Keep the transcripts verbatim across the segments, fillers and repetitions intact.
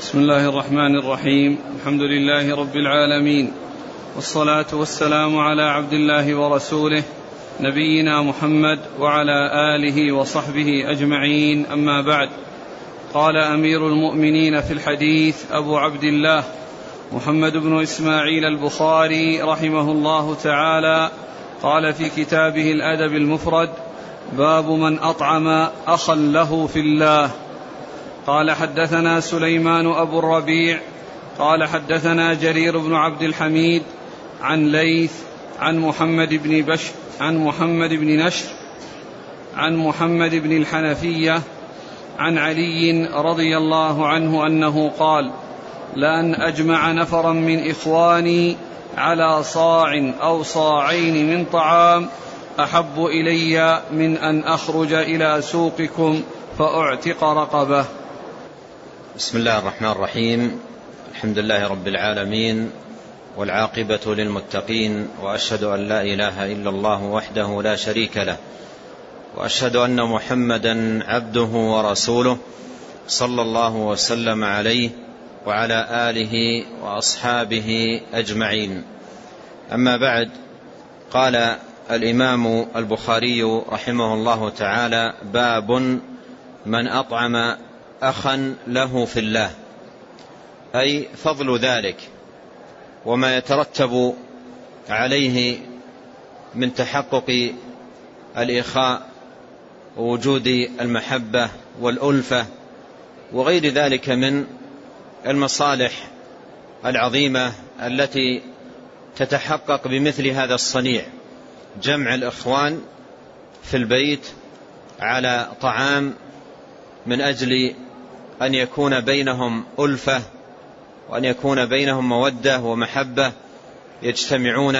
بسم الله الرحمن الرحيم. الحمد لله رب العالمين، والصلاة والسلام على عبد الله ورسوله نبينا محمد وعلى آله وصحبه أجمعين، أما بعد. قال أمير المؤمنين في الحديث أبو عبد الله محمد بن إسماعيل البخاري رحمه الله تعالى، قال في كتابه الأدب المفرد: باب من أطعم أخا له في الله. قال حدثنا سليمان أبو الربيع قال حدثنا جرير بن عبد الحميد عن ليث عن محمد بن بشر عن محمد بن نشر عن محمد بن الحنفية عن علي رضي الله عنه أنه قال: لأن أجمع نفرا من إخواني على صاع أو صاعين من طعام أحب إلي من أن أخرج إلى سوقكم فأعتق رقبة. بسم الله الرحمن الرحيم. الحمد لله رب العالمين، والعاقبة للمتقين، وأشهد أن لا إله إلا الله وحده لا شريك له، وأشهد أن محمدا عبده ورسوله صلى الله وسلم عليه وعلى آله وأصحابه أجمعين. أما بعد، قال الإمام البخاري رحمه الله تعالى: باب من أطعم أخا له في الله، أي فضل ذلك وما يترتب عليه من تحقق الإخاء ووجود المحبة والألفة وغير ذلك من المصالح العظيمة التي تتحقق بمثل هذا الصنيع، جمع الإخوان في البيت على طعام من أجل أن يكون بينهم ألفة وأن يكون بينهم مودة ومحبة، يجتمعون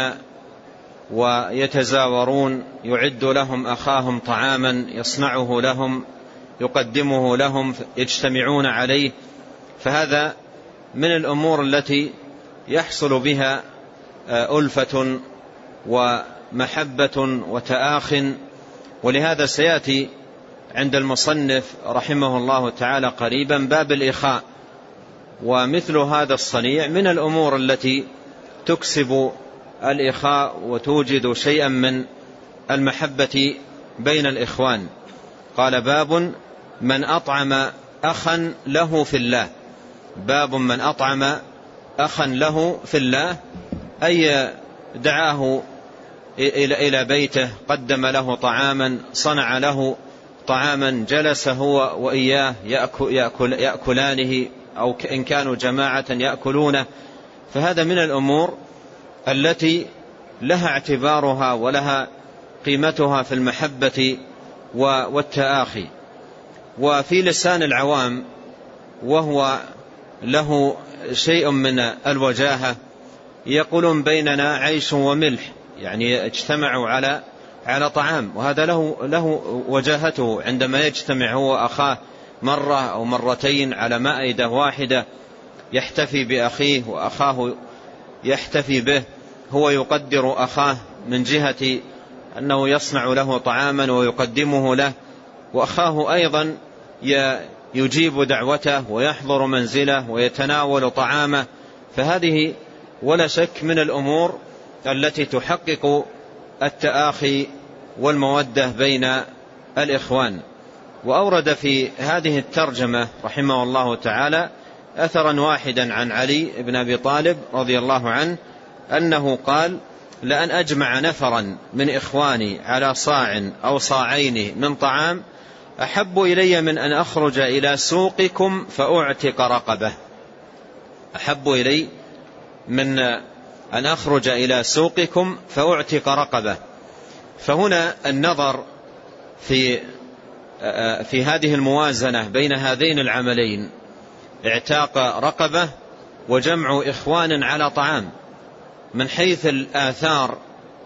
ويتزاورون، يعد لهم أخاهم طعاما يصنعه لهم يقدمه لهم، يجتمعون عليه. فهذا من الأمور التي يحصل بها ألفة ومحبة وتآخٍ، ولهذا سيأتي عند المصنف رحمه الله تعالى قريبا باب الإخاء، ومثل هذا الصنيع من الأمور التي تكسب الإخاء وتوجد شيئا من المحبة بين الإخوان. قال: باب من أطعم أخا له في الله. باب من أطعم أخا له في الله، أي دعاه إلى بيته، قدم له طعاما، صنع له طعاما، جلس هو وإياه يأكل يأكلانه، أو إن كانوا جماعة يأكلونه. فهذا من الأمور التي لها اعتبارها ولها قيمتها في المحبة والتآخي. وفي لسان العوام، وهو له شيء من الوجاهة، يقولون بيننا عيش وملح، يعني اجتمعوا على على طعام، وهذا له له وجاهته عندما يجتمع هو أخاه مرة أو مرتين على مائدة واحدة، يحتفي بأخيه وأخاه يحتفي به. هو يقدر أخاه من جهة أنه يصنع له طعاما ويقدمه له، وأخاه أيضا يجيب دعوته ويحضر منزله ويتناول طعامه. فهذه ولا شك من الأمور التي تحقق التآخي والمودة بين الإخوان. وأورد في هذه الترجمة رحمه الله تعالى أثرا واحدا عن علي بن أبي طالب رضي الله عنه أنه قال: لأن أجمع نفرا من إخواني على صاع أو صاعين من طعام أحب إلي من أن أخرج إلى سوقكم فأعتق رقبة. أحب إلي من أن أخرج إلى سوقكم فأعتق رقبة. فهنا النظر في في هذه الموازنة بين هذين العملين، اعتاق رقبة وجمع إخوان على طعام، من حيث الآثار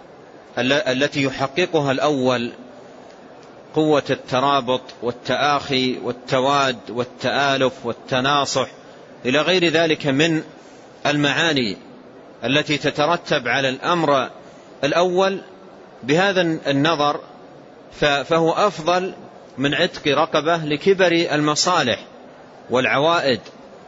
التي يحققها الأول قوة الترابط والتآخي والتواد والتآلف والتناصح إلى غير ذلك من المعاني التي تترتب على الأمر الأول. بهذا النظر فهو أفضل من عتق رقبة لكبر المصالح والعوائد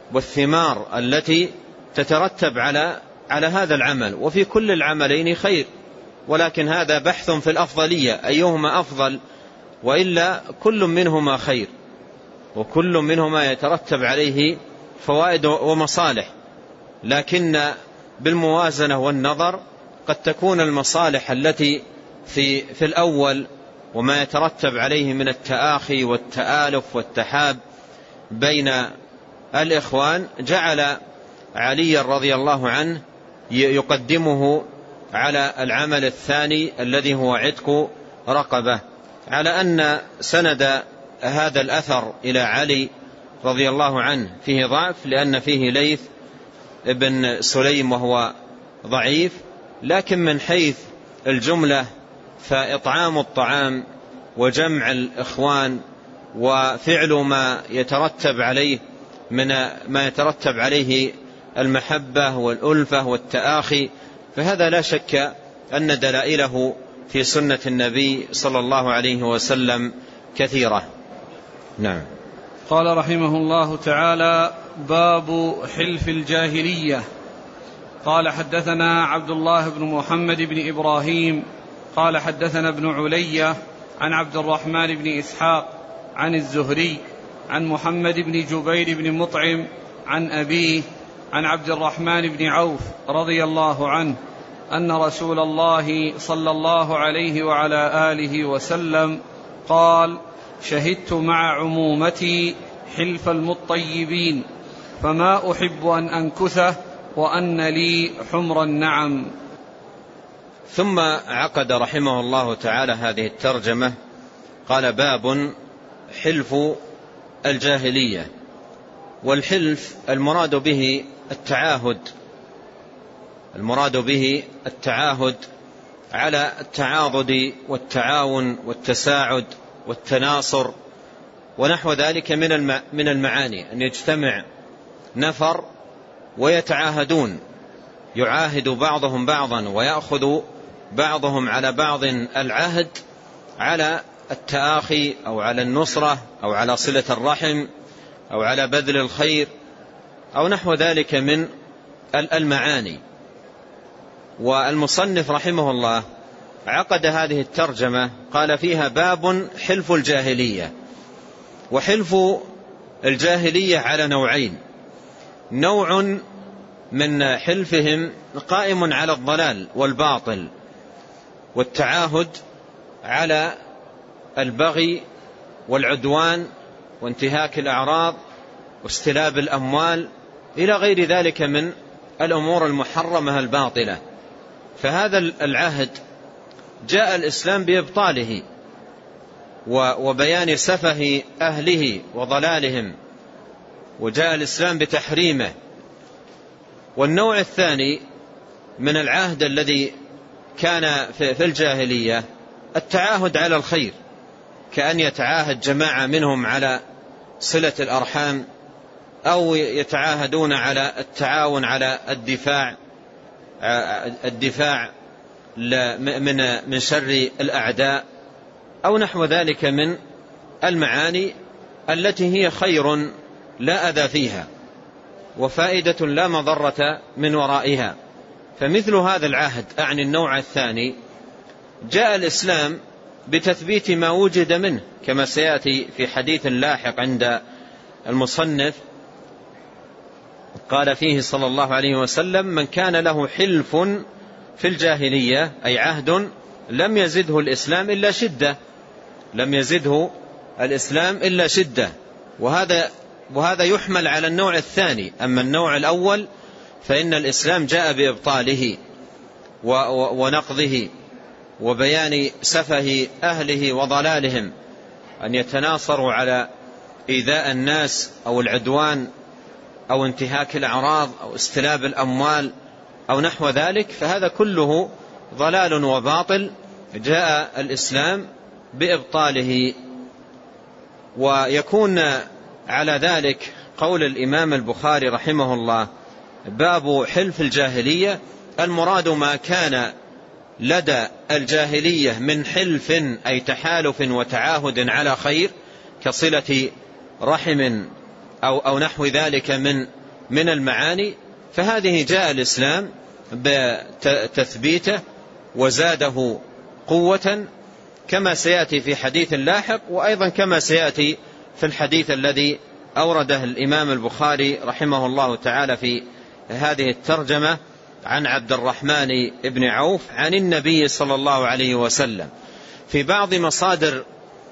والثمار التي تترتب على على هذا العمل. وفي كل العملين خير، ولكن هذا بحث في الأفضلية، أيهما أفضل، وإلا كل منهما خير، وكل منهما يترتب عليه فوائد ومصالح، لكن بالموازنة والنظر قد تكون المصالح التي في في الأول وما يترتب عليه من التآخي والتآلف والتحاب بين الإخوان جعل علي رضي الله عنه يقدمه على العمل الثاني الذي هو عتق رقبة، على أن سند هذا الأثر إلى علي رضي الله عنه فيه ضعف، لأن فيه ليث ابن سليم وهو ضعيف، لكن من حيث الجملة فإطعام الطعام وجمع الإخوان وفعل ما يترتب عليه من ما يترتب عليه المحبة والألفة والتآخي، فهذا لا شك أن دلائله في سنة النبي صلى الله عليه وسلم كثيرة. نعم. قال رحمه الله تعالى: باب حلف الجاهلية. قال: حدثنا عبد الله بن محمد بن إبراهيم قال حدثنا ابن علي عن عبد الرحمن بن إسحاق عن الزهري عن محمد بن جبير بن مطعم عن أبيه عن عبد الرحمن بن عوف رضي الله عنه أن رسول الله صلى الله عليه وعلى آله وسلم قال: شهدت مع عمومتي حلف المطيبين، فما أحب أن أنكثه وأن لي حمر النعم. ثم عقد رحمه الله تعالى هذه الترجمة، قال: باب حلف الجاهلية. والحلف المراد به التعاهد، المراد به التعاهد على التعاضد والتعاون والتساعد والتناصر ونحو ذلك من المعاني، أن يجتمع نفر ويتعاهدون، يعاهد بعضهم بعضا ويأخذ بعضهم على بعض العهد على التآخي أو على النصرة أو على صلة الرحم أو على بذل الخير أو نحو ذلك من المعاني. والمصنف رحمه الله عقد هذه الترجمة قال فيها: باب حلف الجاهلية. وحلف الجاهلية على نوعين: نوع من حلفهم قائم على الضلال والباطل والتعاهد على البغي والعدوان وانتهاك الأعراض واستلاب الأموال إلى غير ذلك من الأمور المحرمة الباطلة. فهذا العهد جاء الإسلام بإبطاله وبيان سفه أهله وضلالهم، وجاء الإسلام بتحريمه. والنوع الثاني من العهد الذي كان في الجاهلية التعاهد على الخير، كأن يتعاهد جماعة منهم على صلة الأرحام، أو يتعاهدون على التعاون على الدفاع الدفاع من من شر الأعداء أو نحو ذلك من المعاني التي هي خير لا أذى فيها وفائدة لا مضرة من ورائها. فمثل هذا العهد أعني النوع الثاني جاء الإسلام بتثبيت ما وجد منه، كما سيأتي في حديث لاحق عند المصنف. قال فيه صلى الله عليه وسلم: من كان له حلف في الجاهلية، أي عهد، لم يزده الإسلام إلا شدة، لم يزده الإسلام إلا شدة. وهذا وهذا يحمل على النوع الثاني. أما النوع الأول فإن الإسلام جاء بإبطاله ونقضه وبيان سفه أهله وضلالهم، أن يتناصروا على إيذاء الناس أو العدوان أو انتهاك الأعراض أو استلاب الأموال أو نحو ذلك، فهذا كله ضلال وباطل جاء الإسلام بإبطاله. ويكون على ذلك قول الإمام البخاري رحمه الله: باب حلف الجاهلية، المراد ما كان لدى الجاهلية من حلف أي تحالف وتعاهد على خير كصلة رحم أو, أو نحو ذلك من من المعاني، فهذه جاء الإسلام بتثبيته وزاده قوة، كما سيأتي في حديث لاحق، وأيضا كما سيأتي في الحديث الذي أورده الإمام البخاري رحمه الله تعالى في هذه الترجمة عن عبد الرحمن بن عوف عن النبي صلى الله عليه وسلم. في بعض مصادر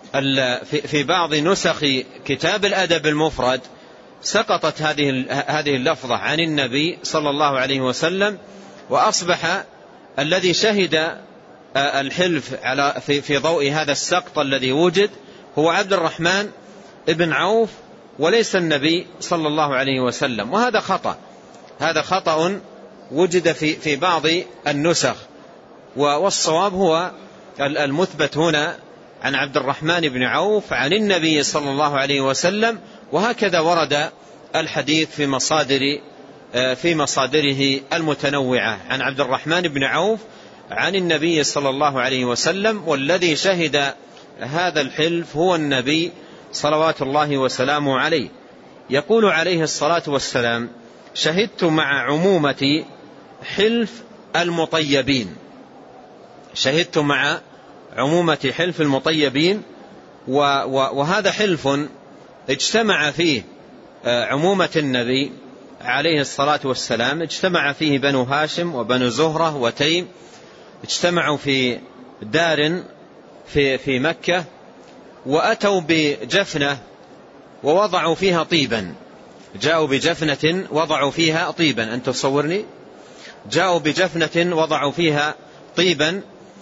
في بعض نسخ كتاب الأدب المفرد سقطت هذه هذه اللفظة عن النبي صلى الله عليه وسلم، وأصبح الذي شهد الحلف على في في ضوء هذا السقط الذي وجد هو عبد الرحمن بن عوف وليس النبي صلى الله عليه وسلم، وهذا خطأ هذا خطأ وجد في في بعض النسخ، والصواب هو المثبت هنا عن عبد الرحمن بن عوف عن النبي صلى الله عليه وسلم، وهكذا ورد الحديث في مصادر في مصادره المتنوعة عن عبد الرحمن بن عوف عن النبي صلى الله عليه وسلم، والذي شهد هذا الحلف هو النبي صلوات الله وسلامه عليه. يقول عليه الصلاة والسلام: شهدت مع عمومة حلف المطيبين. شهدت مع عمومة حلف المطيبين، وهذا حلف اجتمع فيه عمومة النبي عليه الصلاة والسلام، اجتمع فيه بنو هاشم وبنو زهرة وتيم، اجتمعوا في دار في في مكة، وأتوا بجفنة ووضعوا فيها طيبا. جاءوا بجفنة وضعوا فيها طيبا، أنت تصورني؟ جاءوا بجفنة وضعوا فيها طيبا،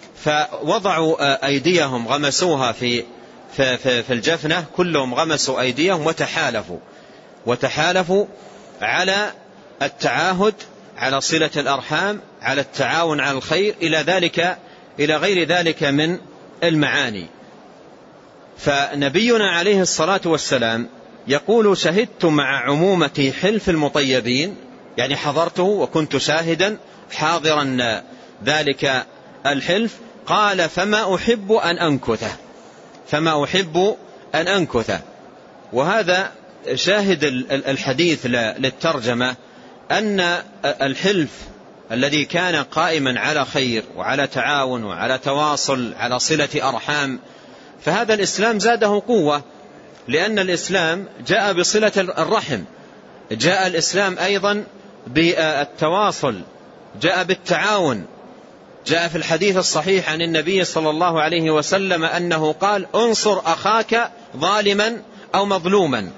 فوضعوا أيديهم غمسوها في في في الجفنة، كلهم غمسوا أيديهم وتحالفوا وتحالفوا على التعاهد على صلة الأرحام، على التعاون على الخير، إلى ذلك إلى غير ذلك من المعاني. فنبينا عليه الصلاة والسلام يقول: شهدت مع عمومة حلف المطيبين، يعني حضرته وكنت شاهدا حاضرا ذلك الحلف. قال: فما أحب أن أنكثه فما أحب أن أنكثه وهذا شاهد الحديث للترجمة، أن الحلف الذي كان قائما على خير وعلى تعاون وعلى تواصل على صلة أرحام، فهذا الإسلام زاده قوة، لأن الإسلام جاء بصلة الرحم، جاء الإسلام أيضا بالتواصل، جاء بالتعاون. جاء في الحديث الصحيح عن النبي صلى الله عليه وسلم أنه قال: انصر أخاك ظالما أو مظلوما.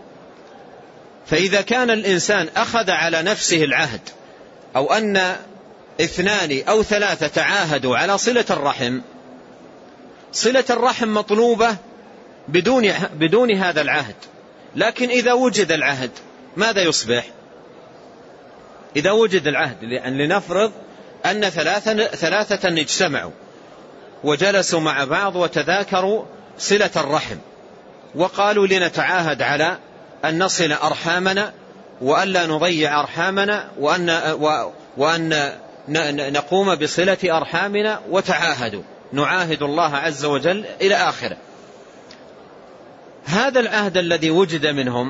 فإذا كان الإنسان أخذ على نفسه العهد، أو أن اثنان أو ثلاثة تعاهدوا على صلة الرحم، صلة الرحم مطلوبة بدون, بدون هذا العهد. لكن إذا وجد العهد ماذا يصبح؟ إذا وجد العهد، لأن لنفرض أن ثلاثة, ثلاثة اجتمعوا وجلسوا مع بعض وتذاكروا صلة الرحم، وقالوا: لنتعاهد على أن نصل أرحامنا وأن لا نضيع أرحامنا وأن, وأن نقوم بصلة أرحامنا، وتعاهدوا نعاهد الله عز وجل إلى آخره. هذا العهد الذي وجد منهم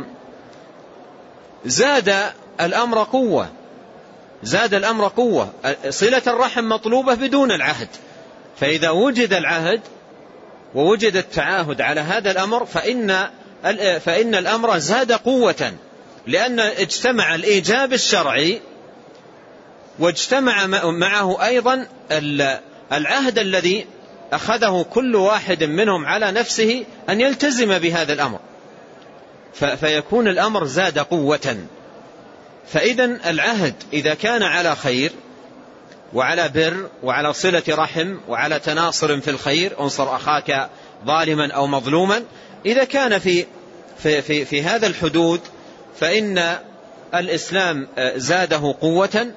زاد الأمر قوة زاد الأمر قوة صلة الرحم مطلوبة بدون العهد، فإذا وجد العهد ووجد التعاهد على هذا الأمر فإن, فإن الأمر زاد قوة، لأن اجتمع الإيجاب الشرعي واجتمع معه أيضا العهد الذي أخذه كل واحد منهم على نفسه أن يلتزم بهذا الأمر، فيكون الأمر زاد قوة. فإذن العهد إذا كان على خير وعلى بر وعلى صلة رحم وعلى تناصر في الخير، انصر أخاك ظالما أو مظلوما، إذا كان في, في, في, في هذا الحدود فإن الإسلام زاده قوة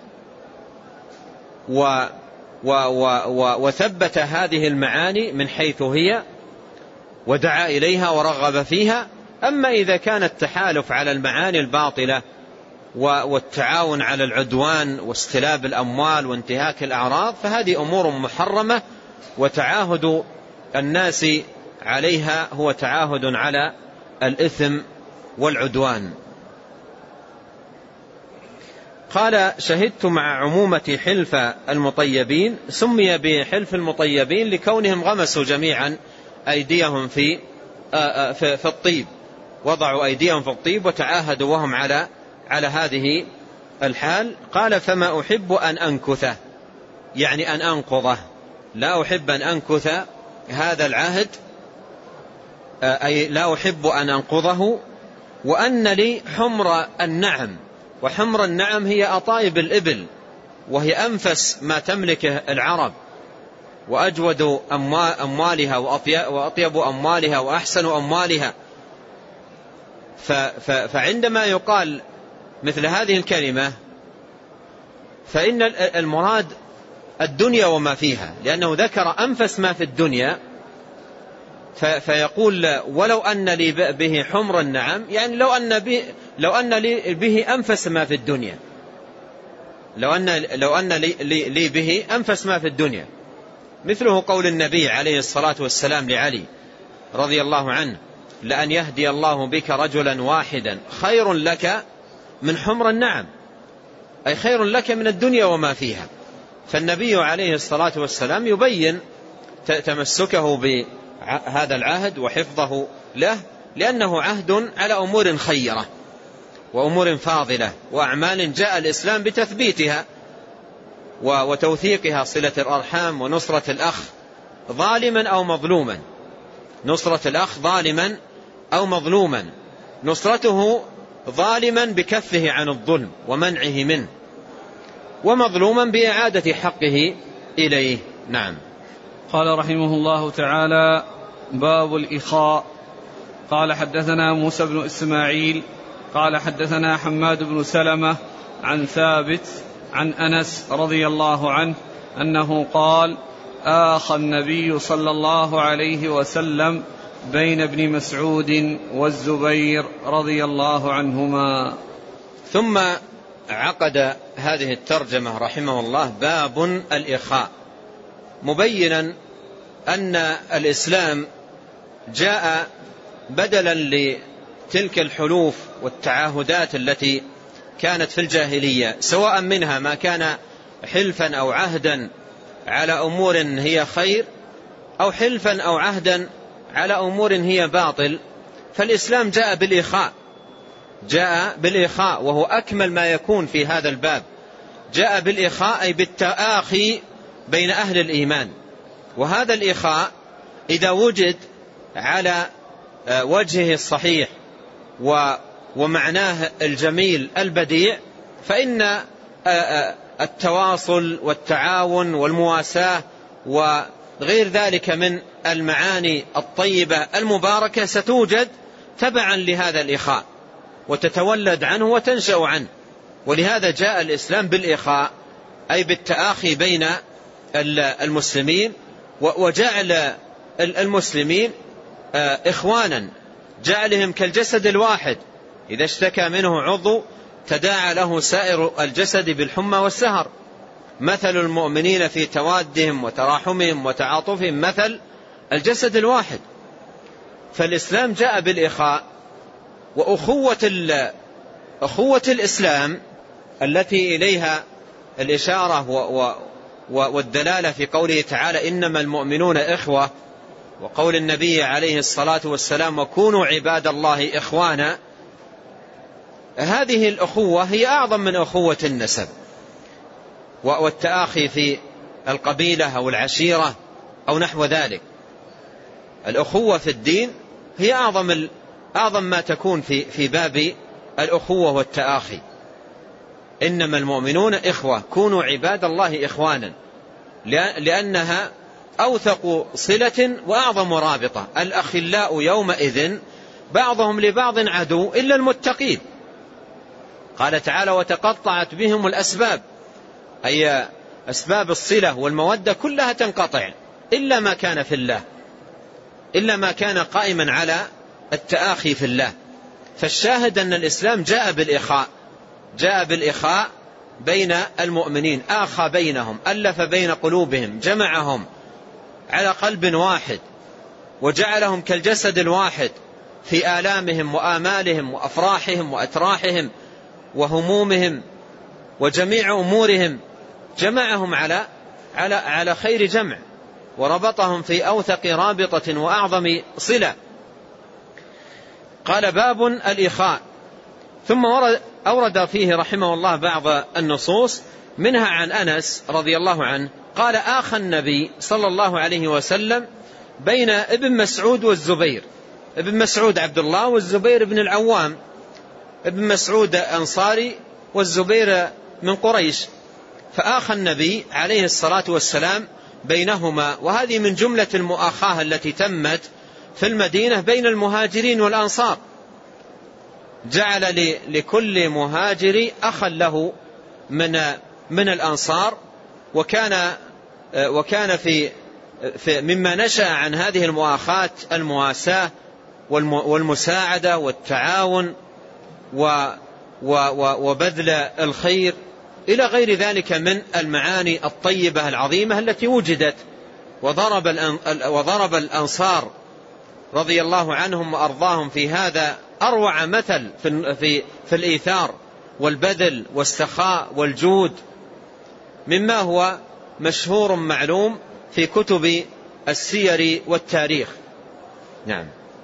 و و و وثبت هذه المعاني من حيث هي ودعا إليها ورغب فيها. أما إذا كان التحالف على المعاني الباطلة والتعاون على العدوان واستلاب الأموال وانتهاك الأعراض فهذه أمور محرمة، وتعاهد الناس عليها هو تعاهد على الإثم والعدوان. قال شهدت مع عمومة حلف المطيبين، سمي بحلف المطيبين لكونهم غمسوا جميعا أيديهم في في الطيب، وضعوا أيديهم في الطيب وتعاهدوا وهم على على هذه الحال. قال فما أحب أن أنكثه، يعني أن أنقضه، لا أحب أن أنكث هذا العهد، أي لا أحب أن أنقضه، وأن لي حمر النعم، وحمر النعم هي أطايب الإبل، وهي أنفس ما تملكه العرب، وأجود أموالها وأطيب أموالها وأحسن أموالها. فعندما يقال مثل هذه الكلمة فإن المراد الدنيا وما فيها، لأنه ذكر أنفس ما في الدنيا، فيقول ولو أن لي به حمر النعم، يعني لو أن به لو أن لي به أنفس ما في الدنيا، لو أن لو أن لي, لي, لي به أنفس ما في الدنيا. مثله قول النبي عليه الصلاة والسلام لعلي رضي الله عنه: لأن يهدي الله بك رجلا واحدا خير لك من حمر النعم، أي خير لك من الدنيا وما فيها. فالنبي عليه الصلاة والسلام يبين تمسكه بهذا العهد وحفظه له، لأنه عهد على أمور خيرة وأمور فاضلة وأعمال جاء الإسلام بتثبيتها وتوثيقها، صلة الأرحام ونصرة الأخ ظالما أو مظلوما، نصرة الأخ ظالما أو مظلوما، نصرته ظالما بكفه عن الظلم ومنعه منه، ومظلوما بإعادة حقه إليه. نعم. قال رحمه الله تعالى: باب الإخاء. قال حدثنا موسى بن إسماعيل قال حدثنا حماد بن سلمة عن ثابت عن أنس رضي الله عنه أنه قال: آخى النبي صلى الله عليه وسلم بين ابن مسعود والزبير رضي الله عنهما. ثم عقد هذه الترجمة رحمه الله باب الإخاء، مبينا أن الإسلام جاء بدلا لتلك الحلوف والتعاهدات التي كانت في الجاهلية، سواء منها ما كان حلفا أو عهدا على أمور هي خير، أو حلفا أو عهدا على أمور هي باطل. فالإسلام جاء بالإخاء، جاء بالإخاء وهو أكمل ما يكون في هذا الباب. جاء بالإخاء أي بالتآخي بين أهل الإيمان، وهذا الإخاء إذا وجد على وجهه الصحيح ومعناه الجميل البديع، فإن التواصل والتعاون والمواساة وغير ذلك من المعاني الطيبة المباركة ستوجد تبعا لهذا الإخاء وتتولد عنه وتنشأ عنه. ولهذا جاء الإسلام بالإخاء أي بالتآخي بين المسلمين، وجعل المسلمين إخوانا، جعلهم كالجسد الواحد، إذا اشتكى منه عضو تداعى له سائر الجسد بالحمى والسهر. مثل المؤمنين في توادهم وتراحمهم وتعاطفهم مثل الجسد الواحد. فالإسلام جاء بالإخاء، وأخوة أخوة الإسلام التي إليها الإشارة والدلالة في قوله تعالى: إنما المؤمنون إخوة، وقول النبي عليه الصلاة والسلام: وكونوا عباد الله إخوانا. هذه الأخوة هي أعظم من أخوة النسب والتآخي في القبيلة أو العشيرة أو نحو ذلك. الأخوة في الدين هي أعظم أعظم ما تكون في في باب الأخوة والتآخي. إنما المؤمنون إخوة، كونوا عباد الله إخوانا، لأنها أوثق صلة وأعظم رابطة. الأخلاء يومئذ بعضهم لبعض عدو إلا المتقين. قال تعالى: وتقطعت بهم الأسباب، أي أسباب الصلة والمودة كلها تنقطع إلا ما كان في الله، إلا ما كان قائما على التآخي في الله. فالشاهد أن الإسلام جاء بالإخاء، جاء بالإخاء بين المؤمنين، آخى بينهم، ألف بين قلوبهم، جمعهم على قلب واحد، وجعلهم كالجسد الواحد في آلامهم وآمالهم وأفراحهم وأتراحهم وهمومهم وجميع أمورهم جمعهم على على على خير جمع، وربطهم في أوثق رابطة وأعظم صلة. قال باب الإخاء. ثم أورد فيه رحمه الله بعض النصوص، منها عن أنس رضي الله عنه قال آخى النبي صلى الله عليه وسلم بين ابن مسعود والزبير. ابن مسعود عبد الله والزبير بن العوام، ابن مسعود أنصاري والزبير من قريش، فآخى النبي عليه الصلاة والسلام بينهما. وهذه من جملة المؤاخاة التي تمت في المدينة بين المهاجرين والأنصار، جعل لكل مهاجر أخا له من من الأنصار. وكان وكان في في مما نشأ عن هذه المؤاخاة المواساة والمساعدة والتعاون وبذل الخير إلى غير ذلك من المعاني الطيبة العظيمة التي وجدت. وضرب وضرب الأنصار رضي الله عنهم وأرضاهم في هذا أروع مثل في في في الإيثار والبذل والسخاء والجود، مما هو مشهور معلوم في كتب السير والتاريخ. نعم.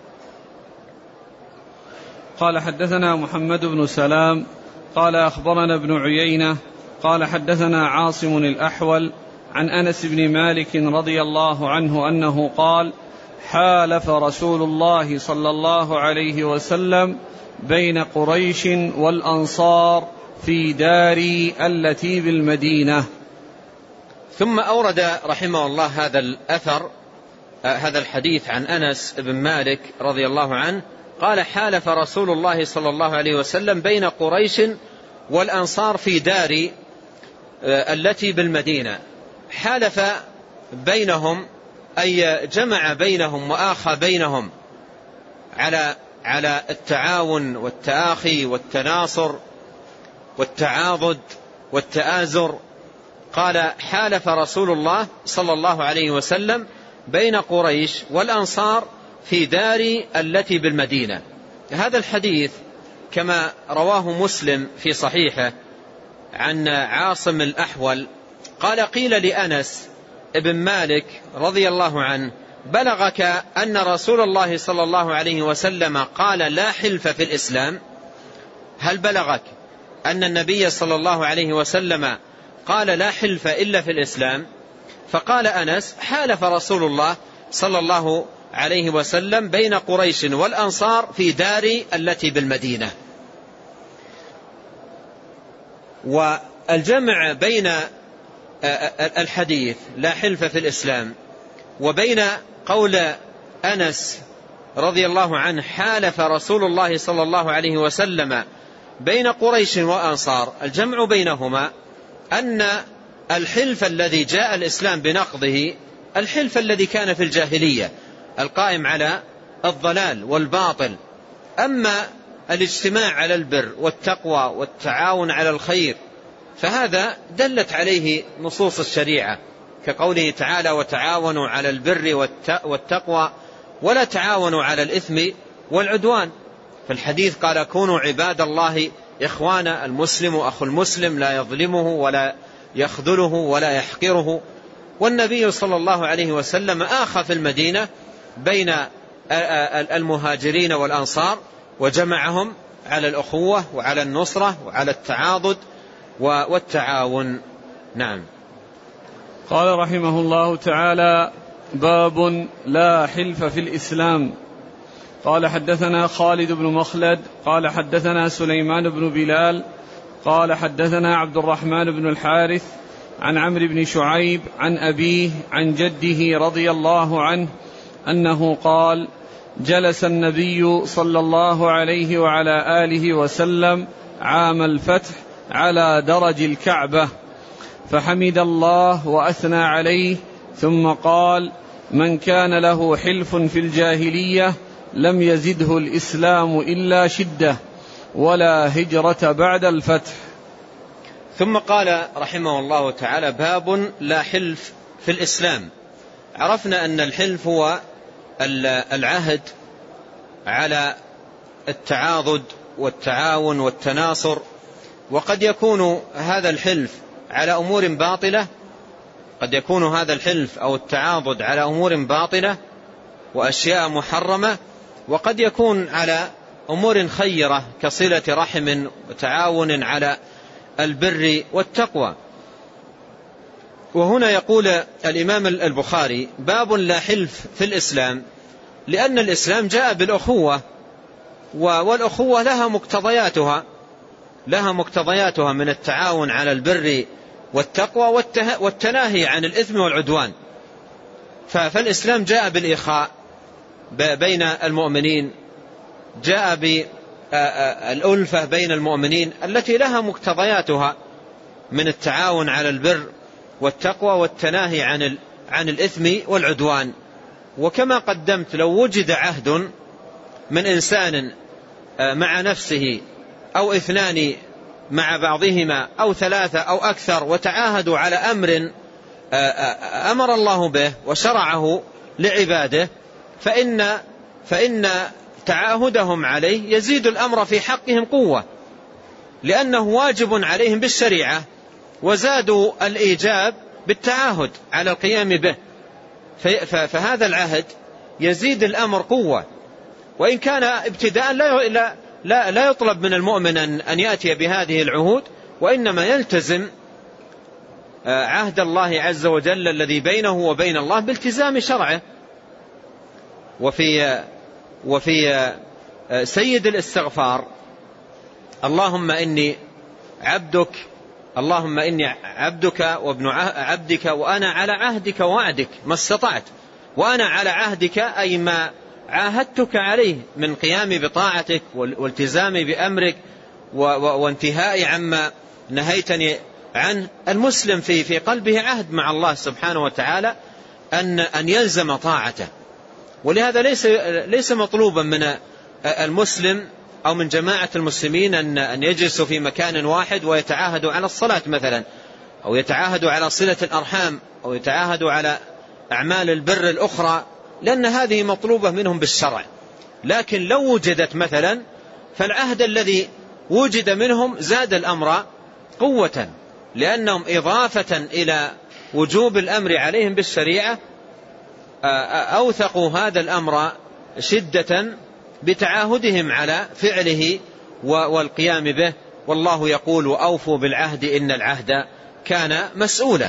قال حدثنا محمد بن سلام قال أخبرنا ابن عيينة قال حدثنا عاصم الأحول عن أنس بن مالك رضي الله عنه أنه قال حالف رسول الله صلى الله عليه وسلم بين قريش والأنصار في داري التي بالمدينة. ثم أورد رحمه الله هذا الأثر هذا الحديث عن أنس بن مالك رضي الله عنه قال حالف رسول الله صلى الله عليه وسلم بين قريش والأنصار في داري التي بالمدينة. حالف بينهم أي جمع بينهم وآخى بينهم على على التعاون والتآخي والتناصر والتعاضد والتآزر. قال حالف رسول الله صلى الله عليه وسلم بين قريش والأنصار في دار التي بالمدينة. هذا الحديث كما رواه مسلم في صحيحه عن عاصم الأحول قال قيل لأنس ابن مالك رضي الله عنه بلغك أن رسول الله صلى الله عليه وسلم قال لا حلف في الإسلام؟ هل بلغك أن النبي صلى الله عليه وسلم قال لا حلف إلا في الإسلام؟ فقال أنس حالف رسول الله صلى الله عليه وسلم بين قريش والأنصار في دار التي بالمدينة. والجمع بين الحديث لا حلف في الإسلام وبين قول أنس رضي الله عنه حالف رسول الله صلى الله عليه وسلم بين قريش والأنصار، الجمع بينهما أن الحلف الذي جاء الإسلام بنقضه الحلف الذي كان في الجاهلية القائم على الضلال والباطل. أما الاجتماع على البر والتقوى والتعاون على الخير فهذا دلت عليه نصوص الشريعة كقوله تعالى وتعاونوا على البر والتقوى ولا تعاونوا على الإثم والعدوان. فالحديث قال كونوا عباد الله إخوانا، المسلم أخو المسلم لا يظلمه ولا يخذله ولا يحقره. والنبي صلى الله عليه وسلم آخى في المدينة بين المهاجرين والأنصار وجمعهم على الأخوة وعلى النصرة وعلى التعاضد والتعاون. نعم. قال رحمه الله تعالى باب لا حلف في الإسلام. قال حدثنا خالد بن مخلد قال حدثنا سليمان بن بلال قال حدثنا عبد الرحمن بن الحارث عن عمرو بن شعيب عن أبيه عن جده رضي الله عنه أنه قال جلس النبي صلى الله عليه وعلى آله وسلم عام الفتح على درج الكعبة فحمد الله وأثنى عليه ثم قال من كان له حلف في الجاهلية لم يزده الإسلام إلا شدة ولا هجرة بعد الفتح. ثم قال رحمه الله تعالى باب لا حلف في الإسلام. عرفنا أن الحلف هو العهد على التعاضد والتعاون والتناصر وقد يكون هذا الحلف على أمور باطلة، قد يكون هذا الحلف أو التعاضد على أمور باطلة وأشياء محرمة، وقد يكون على أمور خيرة كصلة رحم وتعاون على البر والتقوى. وهنا يقول الإمام البخاري: باب لا حلف في الإسلام، لأن الإسلام جاء بالأخوة، والأخوة لها مقتضياتها لها مقتضياتها من التعاون على البر والتقوى والتناهي عن الإثم والعدوان. فالإسلام جاء بالإخاء بين المؤمنين، جاء بالألفة بين المؤمنين التي لها مقتضياتها من التعاون على البر والتقوى والتناهي عن عن الإثم والعدوان. وكما قدمت، لو وجد عهد من إنسان مع نفسه أو اثنان مع بعضهما أو ثلاثة أو أكثر وتعاهدوا على أمر أمر الله به وشرعه لعباده، فإن فإن تعاهدهم عليه يزيد الأمر في حقهم قوة، لأنه واجب عليهم بالشريعة، وزادوا الإيجاب بالتعاهد على القيام به، فهذا العهد يزيد الأمر قوة. وإن كان ابتداء لا, لا, لا, لا يطلب من المؤمن أن يأتي بهذه العهود، وإنما يلتزم عهد الله عز وجل الذي بينه وبين الله بالتزام شرعه. وفي وفي سيد الاستغفار: اللهم إني عبدك اللهم إني عبدك وابن عبدك وأنا على عهدك ووعدك ما استطعت، وأنا على عهدك أي ما عاهدتك عليه من قيام بطاعتك والالتزام بأمرك وانتهاء عما نهيتني عنه. المسلم في في قلبه عهد مع الله سبحانه وتعالى أن أن يلزم طاعته، ولهذا ليس ليس مطلوبا من المسلم أو من جماعة المسلمين أن أن يجلسوا في مكان واحد ويتعاهدوا على الصلاة مثلا، أو يتعاهدوا على صلة الأرحام، أو يتعاهدوا على أعمال البر الأخرى، لأن هذه مطلوبة منهم بالشرع. لكن لو وجدت مثلا، فالعهد الذي وجد منهم زاد الأمر قوة، لأنهم إضافة إلى وجوب الأمر عليهم بالشريعة أوثقوا هذا الأمر شدة بتعاهدهم على فعله والقيام به. والله يقول: وأوفوا بالعهد إن العهد كان مسؤولا.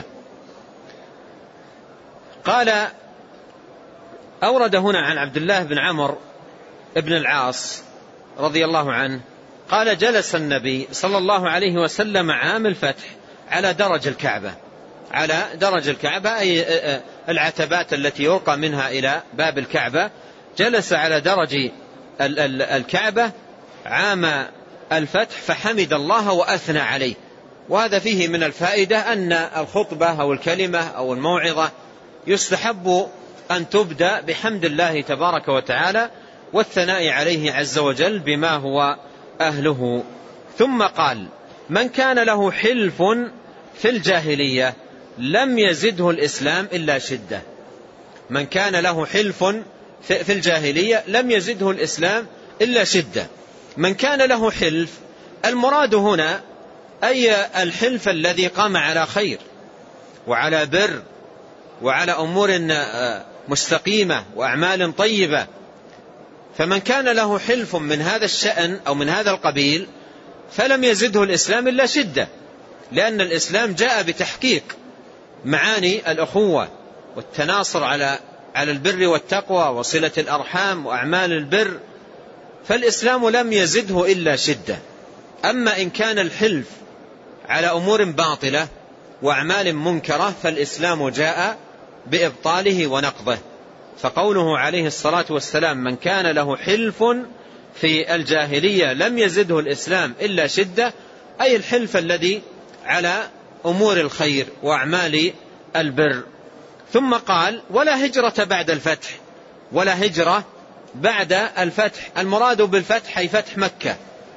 قال أورد هنا عن عبد الله بن عمرو بن العاص رضي الله عنه قال: جلس النبي صلى الله عليه وسلم عام الفتح على درج الكعبة، على درج الكعبة أي العتبات التي يرقى منها إلى باب الكعبة، جلس على درج الكعبة عام الفتح فحمد الله وأثنى عليه. وهذا فيه من الفائدة أن الخطبة أو الكلمة أو الموعظة يستحب أن تبدأ بحمد الله تبارك وتعالى والثناء عليه عز وجل بما هو أهله. ثم قال: من كان له حلف في الجاهلية لم يزده الإسلام إلا شدة. من كان له حلف في الجاهلية لم يزده الإسلام إلا شدة. من كان له حلف، المراد هنا أي الحلف الذي قام على خير وعلى بر وعلى أمور مستقيمة وأعمال طيبة. فمن كان له حلف من هذا الشأن أو من هذا القبيل فلم يزده الإسلام إلا شدة، لأن الإسلام جاء بتحقيق معاني الأخوة والتناصر على على البر والتقوى وصلة الأرحام وأعمال البر، فالإسلام لم يزده إلا شدة. أما إن كان الحلف على أمور باطلة وأعمال منكرة فالإسلام جاء بإبطاله ونقضه. فقوله عليه الصلاة والسلام: من كان له حلف في الجاهلية لم يزده الإسلام إلا شدة، أي الحلف الذي على أمور الخير وأعمال البر. ثم قال: ولا هجرة بعد الفتح. ولا هجرة بعد الفتح، المراد بالفتح أي فتح مكة،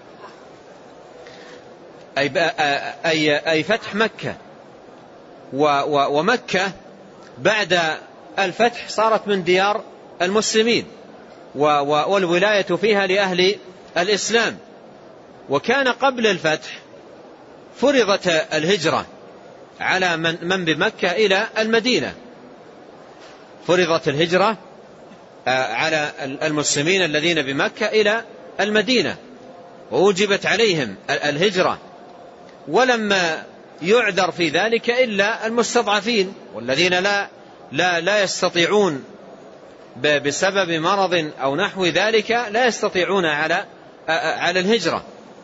أي, أي, أي فتح مكة. ومكة بعد الفتح صارت من ديار المسلمين والولاية فيها لأهل الإسلام. وكان قبل الفتح فرضت الهجرة على من, من بمكة إلى المدينة، فرضت الهجرة على المسلمين الذين بمكة إلى المدينة، ووجبت عليهم الهجرة، ولما يعذر في ذلك إلا المستضعفين والذين لا, لا, لا يستطيعون بسبب مرض أو نحو ذلك لا يستطيعون على, على الهجرة،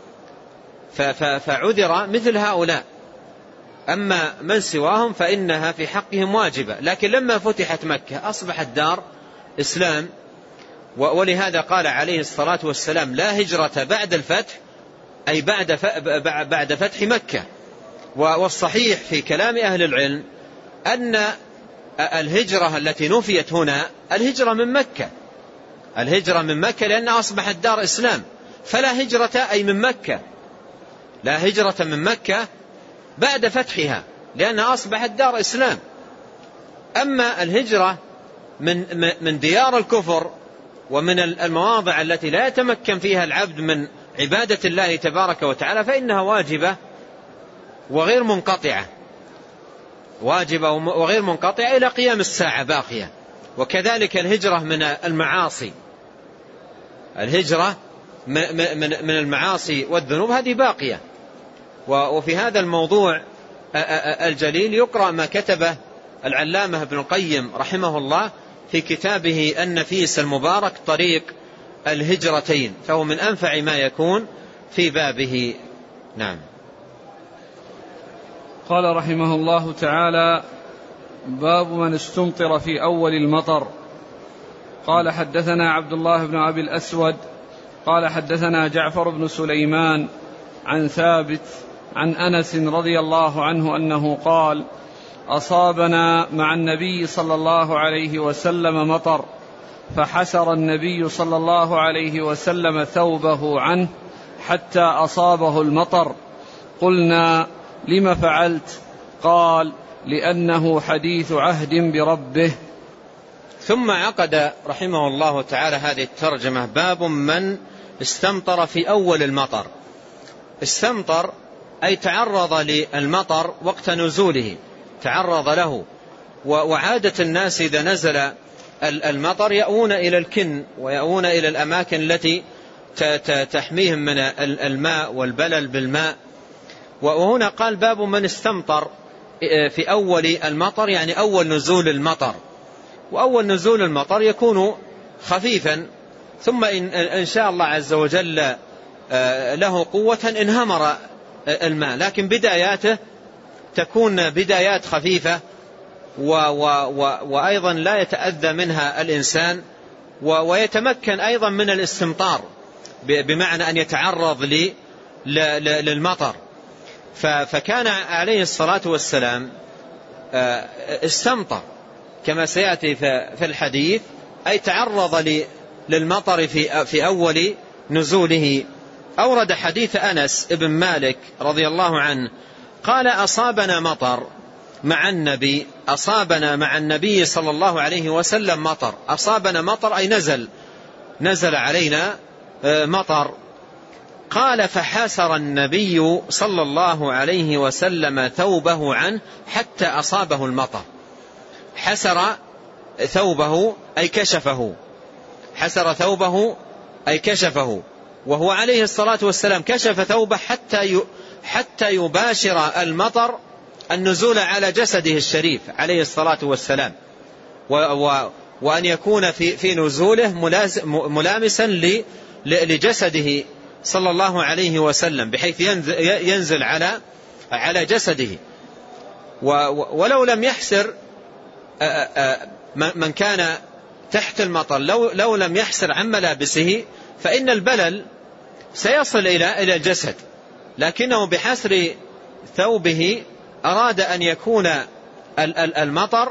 فعذر مثل هؤلاء. أما من سواهم فإنها في حقهم واجبة. لكن لما فتحت مكة أصبحت دار إسلام، ولهذا قال عليه الصلاة والسلام لا هجرة بعد الفتح، أي بعد بعد فتح مكة. والصحيح في كلام أهل العلم أن الهجرة التي نفيت هنا الهجرة من مكة، الهجرة من مكة لأن أصبحت دار إسلام، فلا هجرة أي من مكة، لا هجرة من مكة بعد فتحها لأنها أصبحت دار إسلام. أما الهجرة من من ديار الكفر ومن المواضع التي لا يتمكن فيها العبد من عبادة الله تبارك وتعالى فإنها واجبة وغير منقطعة، واجبة وغير منقطعة إلى قيام الساعة باقية. وكذلك الهجرة من المعاصي، الهجرة من المعاصي والذنوب هذه باقية. وفي هذا الموضوع الجليل يقرأ ما كتبه العلامة ابن القيم رحمه الله في كتابه النفيس المبارك طريق الهجرتين، فهو من أنفع ما يكون في بابه. نعم. قال رحمه الله تعالى: باب من استمطر في أول المطر. قال حدثنا عبد الله بن أبي الأسود قال حدثنا جعفر بن سليمان عن ثابت عن أنس رضي الله عنه أنه قال: أصابنا مع النبي صلى الله عليه وسلم مطر، فحسر النبي صلى الله عليه وسلم ثوبه عنه حتى أصابه المطر. قلنا: لم فعلت؟ قال: لأنه حديث عهد بربه. ثم عقد رحمه الله تعالى هذه الترجمة: باب من استمطر في أول المطر. استمطر أي تعرض للمطر وقت نزوله، تعرض له. وعادة الناس إذا نزل المطر يأوون إلى الكن ويأوون إلى الأماكن التي تحميهم من الماء والبلل بالماء. وهنا قال: باب من استمطر في أول المطر، يعني أول نزول المطر. وأول نزول المطر يكون خفيفا، ثم إن شاء الله عز وجل له قوة انهمر الماء، لكن بداياته تكون بدايات خفيفة و و و وأيضا لا يتأذى منها الإنسان، ويتمكن أيضا من الاستمطار بمعنى أن يتعرض لي للمطر. فكان عليه الصلاة والسلام استمطر كما سيأتي في الحديث، أي تعرض للمطر في أول نزوله. أورد حديث أنس ابن مالك رضي الله عنه قال: أصابنا مطر مع النبي، أصابنا مع النبي صلى الله عليه وسلم مطر. أصابنا مطر أي نزل نزل علينا مطر. قال: فحسر النبي صلى الله عليه وسلم ثوبه عنه حتى أصابه المطر. حسر ثوبه أي كشفه، حسر ثوبه أي كشفه، وهو عليه الصلاة والسلام كشف ثوبه حتى حتى يباشر المطر النزول على جسده الشريف عليه الصلاة والسلام، وأن يكون في في نزوله ملامسا لجسده صلى الله عليه وسلم، بحيث ينزل على على جسده. ولو لم يحسر من كان تحت المطر، لو لو لم يحسر عن ملابسه فإن البلل سيصل إلى إلى الجسد، لكنه بحسر ثوبه أراد أن يكون المطر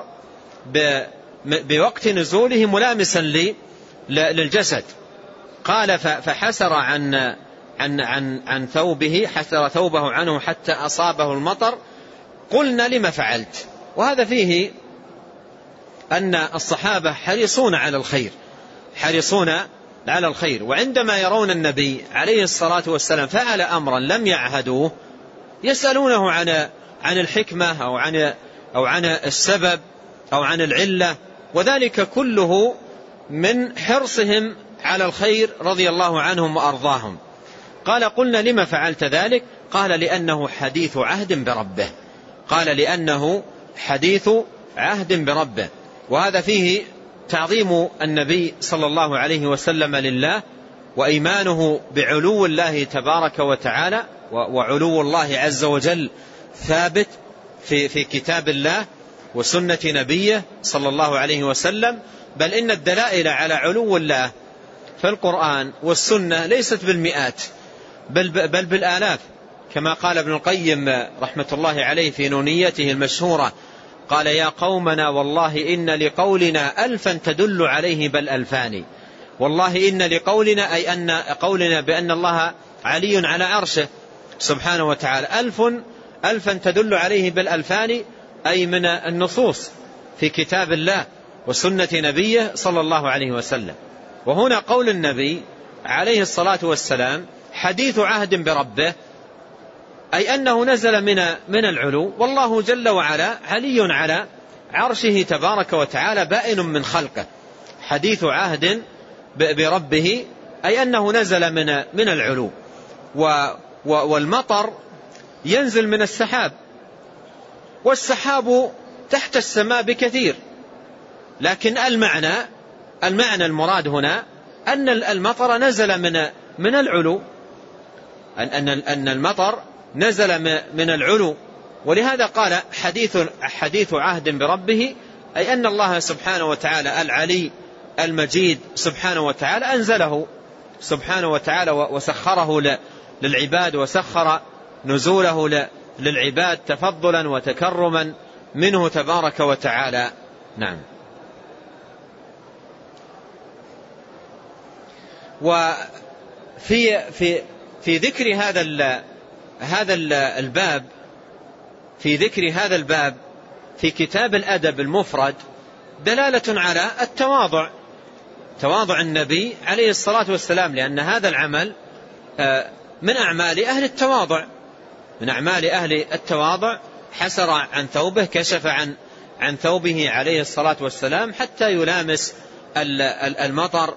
بوقت نزوله ملامسا للجسد. قال: فحسر عن عن عن عن ثوبه، حسر ثوبه عنه حتى أصابه المطر. قلنا: لما فعلت؟ وهذا فيه أن الصحابة حريصون على الخير، حريصون على الخير، وعندما يرون النبي عليه الصلاة والسلام فعل أمرا لم يعهدوه يسألونه عن عن الحكمة أو عن أو عن السبب أو عن العلة، وذلك كله من حرصهم على الخير رضي الله عنهم وأرضاهم. قال: قلنا: لما فعلت ذلك؟ قال: لأنه حديث عهد بربه. قال: لأنه حديث عهد بربه. وهذا فيه تعظيم النبي صلى الله عليه وسلم لله، وإيمانه بعلو الله تبارك وتعالى، وعلو الله عز وجل ثابت في في كتاب الله وسنة نبيه صلى الله عليه وسلم. بل إن الدلائل على علو الله في القرآن والسنة ليست بالمئات بل, بل بالآلاف، كما قال ابن القيم رحمة الله عليه في نونيته المشهورة: قال: يا قومنا والله إن لقولنا ألفا تدل عليه بل ألفان. والله إن لقولنا أي أن قولنا بأن الله علي على عرشه سبحانه وتعالى ألف ألفا تدل عليه بل ألفان، أي من النصوص في كتاب الله وسنة نبيه صلى الله عليه وسلم. وهنا قول النبي عليه الصلاة والسلام حديث عهد بربه، أي أنه نزل من من العلو، والله جل وعلا علي على عرشه تبارك وتعالى بائن من خلقه. حديث عهد بربه أي أنه نزل من من العلو. والمطر ينزل من السحاب، والسحاب تحت السماء بكثير، لكن المعنى المعنى المراد هنا أن المطر نزل من من العلو، أن أن المطر نزل من العلو. ولهذا قال حديث حديث عهد بربه، أي أن الله سبحانه وتعالى العلي المجيد سبحانه وتعالى أنزله سبحانه وتعالى وسخره للعباد، وسخر نزوله للعباد تفضلا وتكرما منه تبارك وتعالى. نعم. وفي في في ذكر هذا ال هذا ال الباب في ذكر هذا الباب في كتاب الأدب المفرد دلالة على التواضع، تواضع النبي عليه الصلاة والسلام، لأن هذا العمل من أعمال أهل التواضع من أعمال أهل التواضع. حسر عن ثوبه، كشف عن عن ثوبه عليه الصلاة والسلام حتى يلامس المطر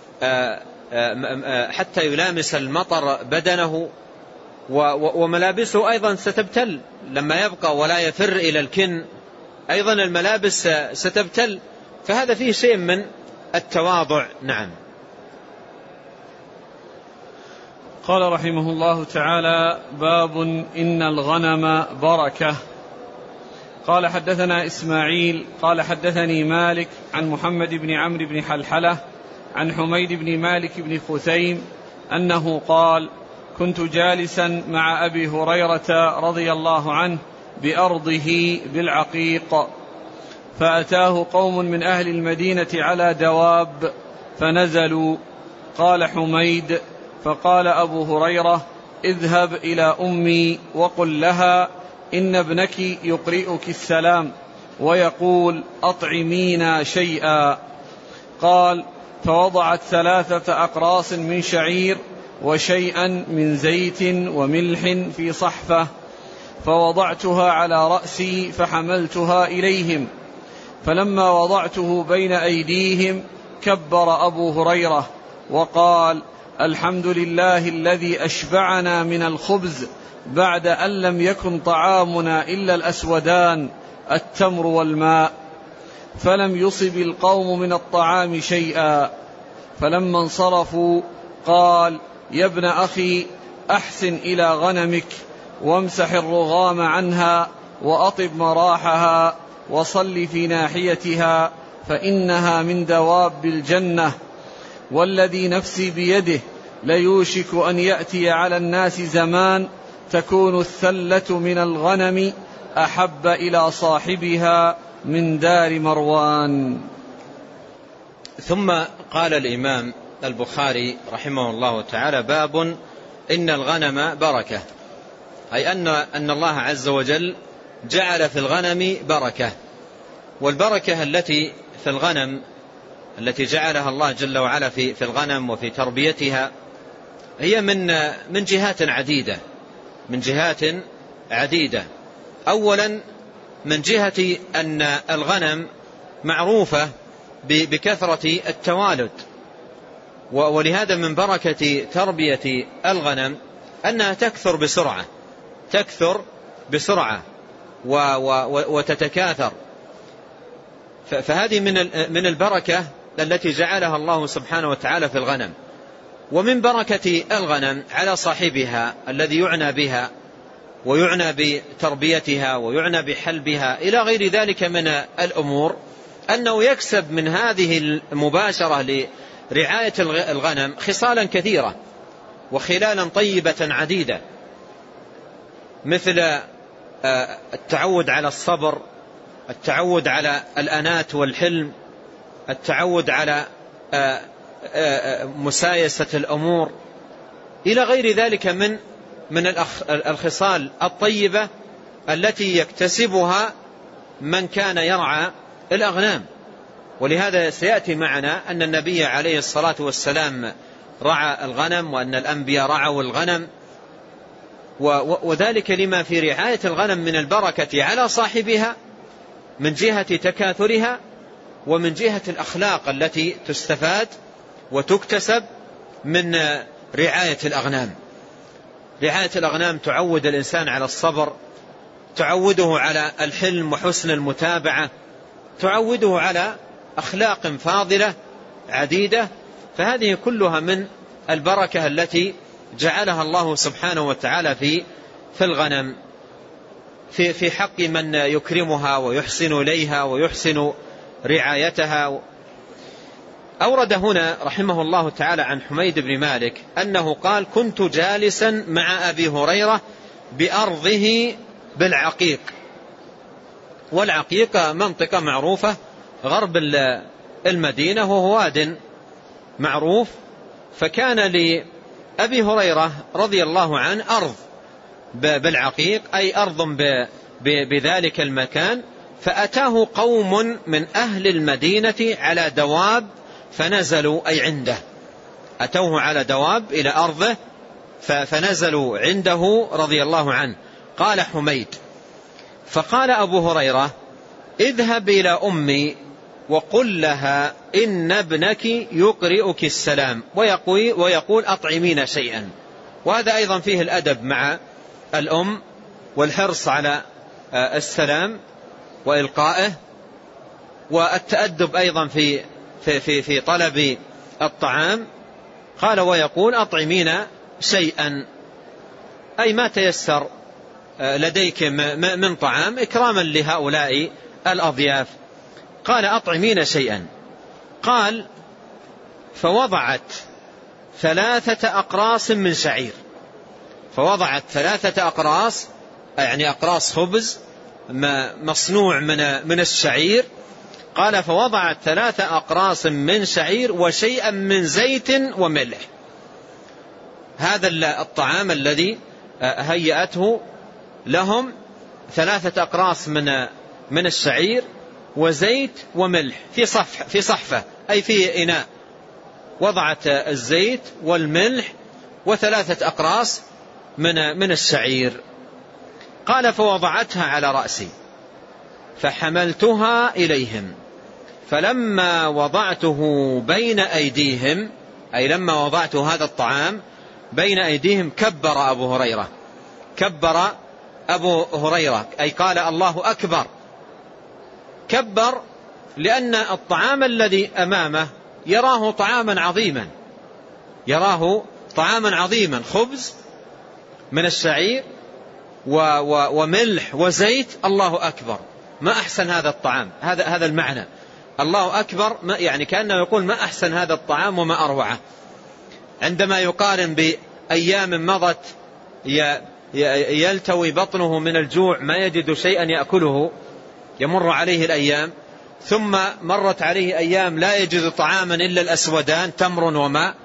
حتى يلامس المطر بدنه، وملابسه أيضا ستبتل لما يبقى ولا يفر إلى الكن، أيضا الملابس ستبتل. فهذا فيه شيء من التواضع. نعم. قال رحمه الله تعالى: باب إن الغنم بركة. قال: حدثنا إسماعيل قال: حدثني مالك عن محمد بن عمرو بن حلحلة عن حميد بن مالك بن خثيم أنه قال: كنت جالسا مع أبي هريرة رضي الله عنه بأرضه بالعقيق، فأتاه قوم من أهل المدينة على دواب فنزلوا. قال حميد: فقال أبو هريرة: اذهب إلى أمي وقل لها إن ابنك يقرئك السلام ويقول أطعمينا شيئا. قال: فوضعت ثلاثة أقراص من شعير وشيئا من زيت وملح في صحفة، فوضعتها على رأسي فحملتها إليهم، فلما وضعته بين أيديهم كبر أبو هريرة وقال: الحمد لله الذي أشبعنا من الخبز بعد أن لم يكن طعامنا إلا الأسودان التمر والماء. فلم يصب القوم من الطعام شيئا. فلما انصرفوا قال: يا ابن أخي، أحسن إلى غنمك وامسح الرغام عنها وأطب مراحها وصل في ناحيتها، فإنها من دواب الجنة. والذي نفسي بيده ليوشك أن يأتي على الناس زمان تكون الثلة من الغنم أحب إلى صاحبها من دار مروان. ثم قال الإمام البخاري رحمه الله تعالى: باب إن الغنم بركة، أي أن أن الله عز وجل جعل في الغنم بركة. والبركة التي في الغنم التي جعلها الله جل وعلا في في الغنم وفي تربيتها هي من من جهات عديدة من جهات عديدة. أولا من جهة أن الغنم معروفة بكثرة التوالد، ولهذا من بركة تربية الغنم أنها تكثر بسرعة تكثر بسرعة وتتكاثر. فهذه من البركة التي جعلها الله سبحانه وتعالى في الغنم. ومن بركة الغنم على صاحبها الذي يعنى بها ويعنى بتربيتها ويعنى بحلبها إلى غير ذلك من الأمور أنه يكسب من هذه المباشرة لرعاية الغنم خصالا كثيرة وخلالا طيبة عديدة، مثل التعود على الصبر، التعود على الأنات والحلم، التعود على مسايسة الأمور إلى غير ذلك من من الخصال الطيبة التي يكتسبها من كان يرعى الأغنام. ولهذا سيأتي معنا أن النبي عليه الصلاة والسلام رعى الغنم، وأن الأنبياء رعوا الغنم، وذلك لما في رعاية الغنم من البركة على صاحبها من جهة تكاثرها، ومن جهة الأخلاق التي تستفاد وتكتسب من رعاية الأغنام. رعاية الأغنام تعود الإنسان على الصبر، تعوده على الحلم وحسن المتابعة، تعوده على أخلاق فاضلة عديدة. فهذه كلها من البركة التي جعلها الله سبحانه وتعالى في في الغنم في في حق من يكرمها ويحسن إليها ويحسن رعايتها. أورد هنا رحمه الله تعالى عن حميد بن مالك أنه قال: كنت جالسا مع أبي هريرة بأرضه بالعقيق. والعقيق منطقة معروفة غرب المدينة، وهو واد معروف. فكان لأبي هريرة رضي الله عنه أرض بالعقيق، أي أرض بذلك المكان. فأتاه قوم من أهل المدينة على دواب فنزلوا، أي عنده، أتوه على دواب إلى أرضه فنزلوا عنده رضي الله عنه. قال حميد: فقال أبو هريرة: اذهب إلى أمي وقل لها إن ابنك يقرئك السلام ويقول, ويقول أطعمين شيئا. وهذا أيضا فيه الأدب مع الأم والحرص على السلام وإلقائه، والتأدب أيضا في في في, في طلب الطعام. قال: ويقول أطعمين شيئا، أي ما تيسر لديك من طعام إكراما لهؤلاء الأضياف. قال: أطعمين شيئا. قال: فوضعت ثلاثة أقراص من شعير. فوضعت ثلاثة أقراص، يعني أقراص خبز مصنوع من من الشعير. قال: فوضعت ثلاثة أقراص من شعير وشيئا من زيت وملح. هذا الطعام الذي هيأته لهم، ثلاثة أقراص من من الشعير وزيت وملح في صفحة في صحفة أي في إناء. وضعت الزيت والملح وثلاثة أقراص من من الشعير. قال: فوضعتها على رأسي فحملتها إليهم، فلما وضعته بين أيديهم، أي لما وضعت هذا الطعام بين أيديهم، كبر أبو هريرة كبر أبو هريرة أي قال: الله أكبر. كبر لأن الطعام الذي أمامه يراه طعاما عظيما، يراه طعاما عظيما، خبز من الشعير وملح وزيت. الله أكبر، ما أحسن هذا الطعام. هذا هذا المعنى، الله أكبر، ما يعني كأنه يقول ما أحسن هذا الطعام وما أروعه. عندما يقارن بأيام مضت يلتوي بطنه من الجوع، ما يجد شيئا يأكله، يمر عليه الأيام، ثم مرت عليه أيام لا يجد طعاما إلا الأسودان، تمر وماء.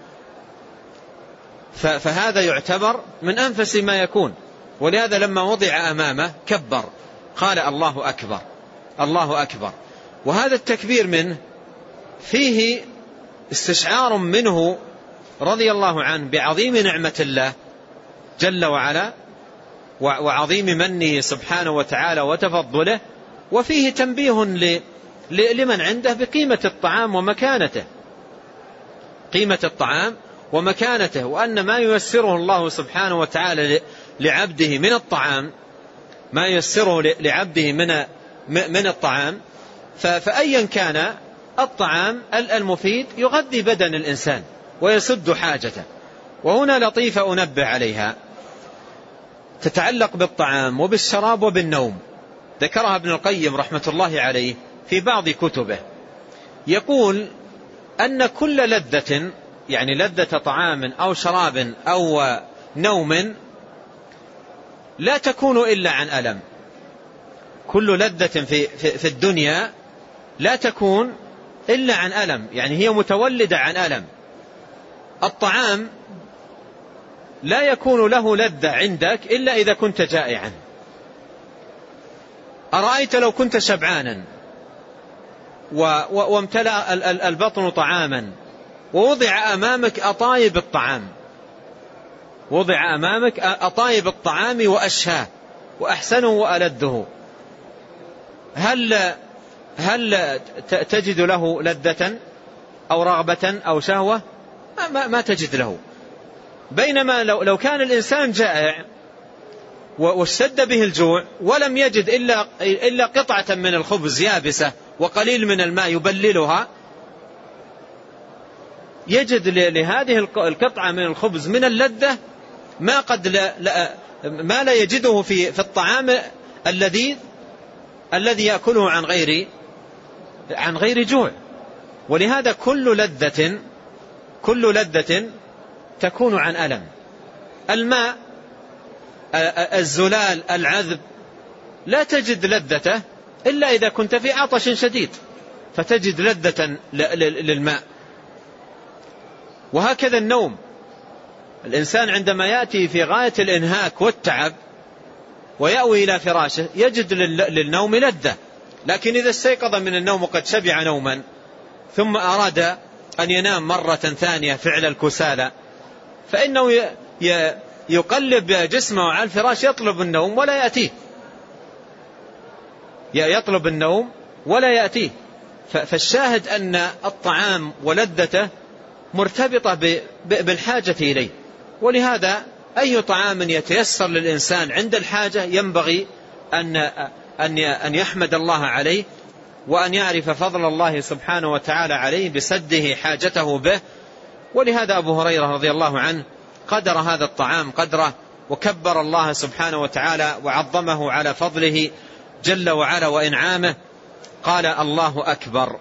فهذا يعتبر من أنفس ما يكون. ولهذا لما وضع أمامه كبر، قال: الله أكبر الله أكبر. وهذا التكبير منه فيه استشعار منه رضي الله عنه بعظيم نعمة الله جل وعلا، وعظيم منه سبحانه وتعالى وتفضله، وفيه تنبيه لمن عنده بقيمة الطعام ومكانته، قيمة الطعام ومكانته، وأن ما ييسره الله سبحانه وتعالى لعبده من الطعام، ما ييسره لعبده من من الطعام، فأيا كان الطعام المفيد يغذي بدن الإنسان ويسد حاجته. وهنا لطيفة أنبه عليها تتعلق بالطعام وبالشراب وبالنوم، ذكرها ابن القيم رحمة الله عليه في بعض كتبه، يقول أن كل لذة، يعني لذة طعام أو شراب أو نوم، لا تكون إلا عن ألم. كل لذة في, في, في الدنيا لا تكون إلا عن ألم، يعني هي متولدة عن ألم. الطعام لا يكون له لذة عندك إلا إذا كنت جائعا. أرأيت لو كنت شبعانا وامتلأ البطن طعاما ووضع أمامك أطايب الطعام، وضع أمامك أطايب الطعام وأشهاه وأحسنه وألذه، هل هل تجد له لذة أو رغبة أو شهوة؟ ما, ما تجد له. بينما لو, لو كان الإنسان جائع واشتد به الجوع ولم يجد إلا, إلا قطعة من الخبز يابسة وقليل من الماء يبللها، يجد لهذه القطعة من الخبز من اللذة ما قد لا, لا ما لا يجده في, في الطعام اللذيذ الذي يأكله عن غير عن غير جوع. ولهذا كل لذة كل لذة تكون عن ألم. الماء الزلال العذب لا تجد لذته إلا إذا كنت في عطش شديد، فتجد لذة للماء. وهكذا النوم، الإنسان عندما يأتي في غاية الإنهاك والتعب ويأوي إلى فراشه يجد للنوم لذة، لكن إذا استيقظ من النوم وقد شبع نوما ثم أراد أن ينام مرة ثانية فعل الكسالى، فإنه يقلب جسمه على الفراش يطلب النوم ولا يأتيه، يطلب النوم ولا يأتيه. فالشاهد أن الطعام ولذته مرتبطة بالحاجة إليه. ولهذا أي طعام يتيسر للإنسان عند الحاجة ينبغي أن أن يحمد الله عليه، وأن يعرف فضل الله سبحانه وتعالى عليه بسده حاجته به. ولهذا أبو هريرة رضي الله عنه قدر هذا الطعام قدره، وكبر الله سبحانه وتعالى وعظمه على فضله جل وعلا وإنعامه، قال الله أكبر.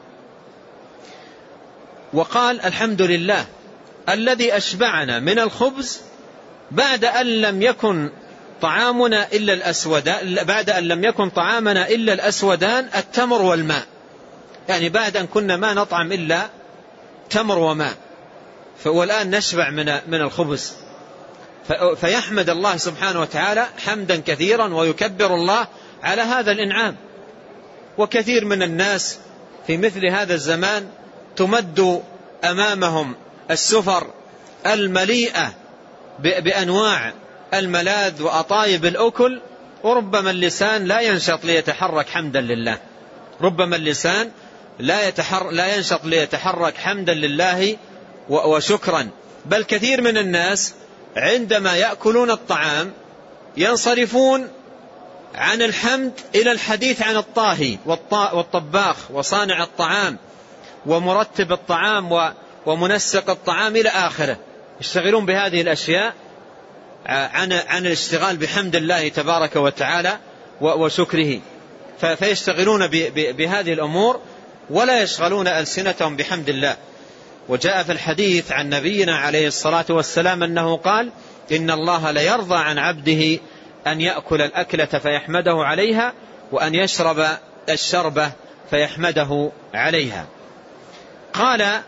وقال الحمد لله الذي أشبعنا من الخبز بعد أن لم يكن طعامنا إلا الأسودان بعد أن لم يكن طعامنا إلا الأسودان التمر والماء، يعني بعد أن كنا ما نطعم إلا تمر وماء، والآن نشبع من من الخبز. فيحمد الله سبحانه وتعالى حمدا كثيرا ويكبر الله على هذا الإنعام. وكثير من الناس في مثل هذا الزمان تمد أمامهم السفر المليئة بأنواع الملاذ وأطايب الأكل، وربما اللسان لا ينشط ليتحرك حمدا لله، ربما اللسان لا, يتحر لا ينشط ليتحرك حمدا لله وشكرا. بل كثير من الناس عندما يأكلون الطعام ينصرفون عن الحمد إلى الحديث عن الطاهي والطباخ وصانع الطعام ومرتب الطعام ومنسق الطعام إلى آخره، يشتغلون بهذه الأشياء عن عن الاشتغال بحمد الله تبارك وتعالى وشكره، فيشتغلون بهذه الأمور ولا يشغلون ألسنتهم بحمد الله. وجاء في الحديث عن نبينا عليه الصلاة والسلام أنه قال إن الله ليرضى عن عبده أن يأكل الأكلة فيحمده عليها، وأن يشرب الشربة فيحمده عليها. قال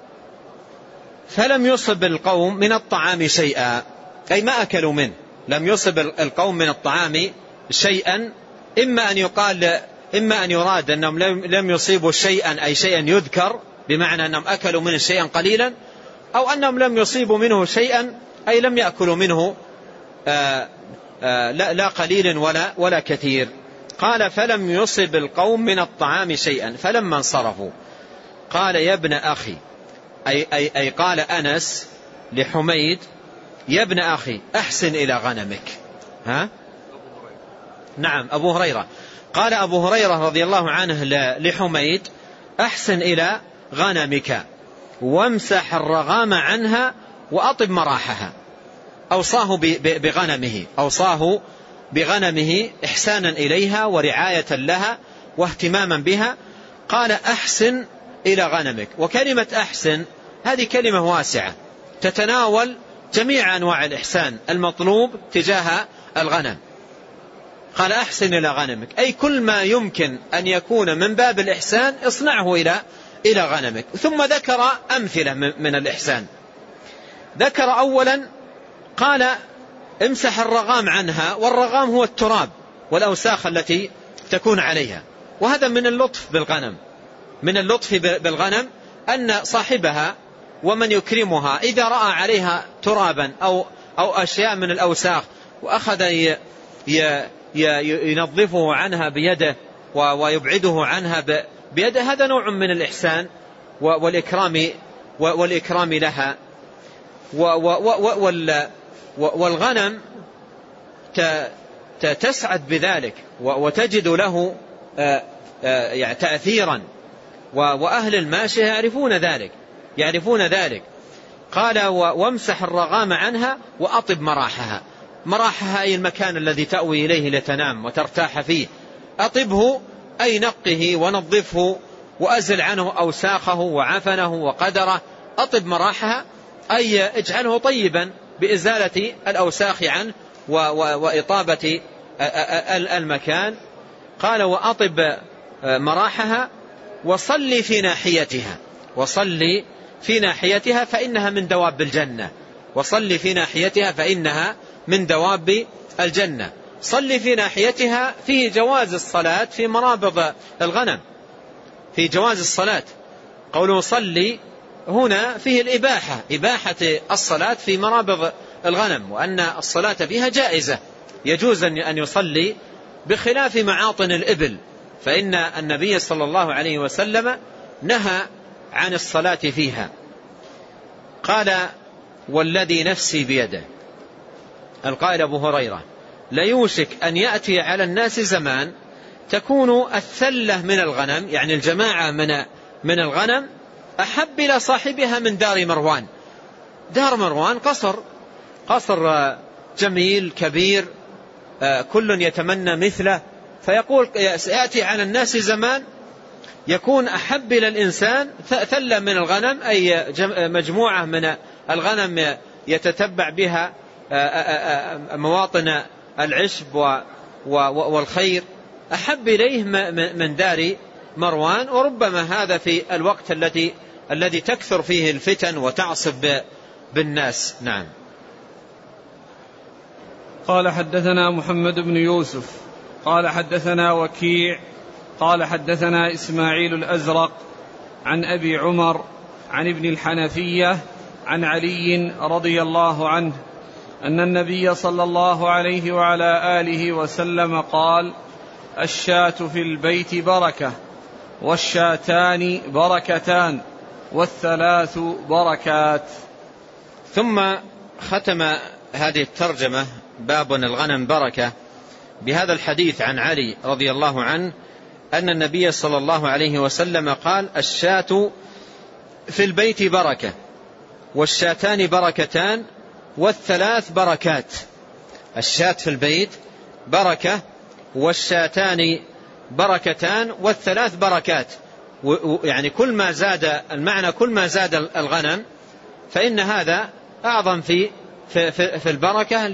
فلم يصب القوم من الطعام شيئا، أي ما أكلوا منه، لم يصب القوم من الطعام شيئا. إما أن يقال إما أن يراد أنهم لم يصيبوا شيئا أي شيئا يذكر بمعنى أنهم أكلوا منه شيئا قليلا، أو أنهم لم يصيبوا منه شيئا أي لم يأكلوا منه لا, لا قليل ولا, ولا كثير. قال فلم يصب القوم من الطعام شيئا، فلما انصرفوا قال يا ابن أخي، أي, أي, أي قال أنس لحميد يا ابن أخي أحسن إلى غنمك. ها؟ نعم أبو هريرة. قال أبو هريرة رضي الله عنه لحميد أحسن إلى غنمك وامسح الرغام عنها وأطب مراحها. أوصاه بغنمه، أوصاه بغنمه إحسانا إليها ورعاية لها واهتماما بها. قال أحسن إلى غنمك. وكلمة أحسن هذه كلمة واسعة تتناول جميع أنواع الإحسان المطلوب تجاه الغنم. قال أحسن إلى غنمك، أي كل ما يمكن أن يكون من باب الإحسان اصنعه إلى إلى غنمك. ثم ذكر أمثلة من الإحسان. ذكر أولا قال امسح الرغام عنها، والرغام هو التراب والأوساخ التي تكون عليها. وهذا من اللطف بالغنم، من اللطف بالغنم أن صاحبها ومن يكرمها إذا رأى عليها ترابا أو, أو أشياء من الأوساخ وأخذ ي ي ينظفه عنها بيده ويبعده عنها بيده، هذا نوع من الإحسان والإكرام والإكرام لها. والغنم تسعد بذلك وتجد له تأثيرا، وأهل الماشية يعرفون ذلك يعرفون ذلك. قال وامسح الرغام عنها وأطب مراحها. مراحها أي المكان الذي تأوي إليه لتنام وترتاح فيه. أطبه أي نقه ونظفه وأزل عنه أوساخه وعفنه وقدره. أطب مراحها أي اجعله طيبا بإزالة الأوساخ عنه وإطابة المكان. قال وأطب مراحها وصلي في ناحيتها، وصلي في ناحيتها فإنها من دواب الجنة. وصلي في ناحيتها فإنها من دواب الجنة. صلي في ناحيتها فيه جواز الصلاة في مرابض الغنم، في جواز الصلاة. قوله صلي هنا فيه الإباحة، إباحة الصلاة في مرابض الغنم، وأن الصلاة فيها جائزة، يجوز أن يصلي بخلاف معاطن الإبل، فإن النبي صلى الله عليه وسلم نهى عن الصلاة فيها. قال والذي نفسي بيده، القائل أبو هريرة ليوشك أن يأتي على الناس زمان تكون الثلة من الغنم، يعني الجماعة من من الغنم أحب إلى صاحبها من دار مروان. دار مروان قصر قصر جميل كبير كل يتمنى مثله، فيقول سيأتي على الناس زمان يكون أحب إلى الإنسان ثلة من الغنم، أي مجموعة من الغنم يتتبع بها مواطن العشب والخير، أحب إليه من دار مروان. وربما هذا في الوقت الذي الذي تكثر فيه الفتن وتعصب بالناس. نعم. قال حدثنا محمد بن يوسف قال حدثنا وكيع قال حدثنا إسماعيل الأزرق عن أبي عمر عن ابن الحنفية عن علي رضي الله عنه أن النبي صلى الله عليه وعلى آله وسلم قال الشاة في البيت بركة، والشاتان بركتان، والثلاث بركات. ثم ختم هذه الترجمة باب الغنم بركة بهذا الحديث عن علي رضي الله عنه أن النبي صلى الله عليه وسلم قال الشاة في البيت بركة، والشاتان بركتان، والثلاث بركات. الشاة في البيت بركة، والشاتان بركتان، والثلاث بركات. يعني كل ما زاد المعنى كل ما زاد الغنم فإن هذا أعظم في في في البركة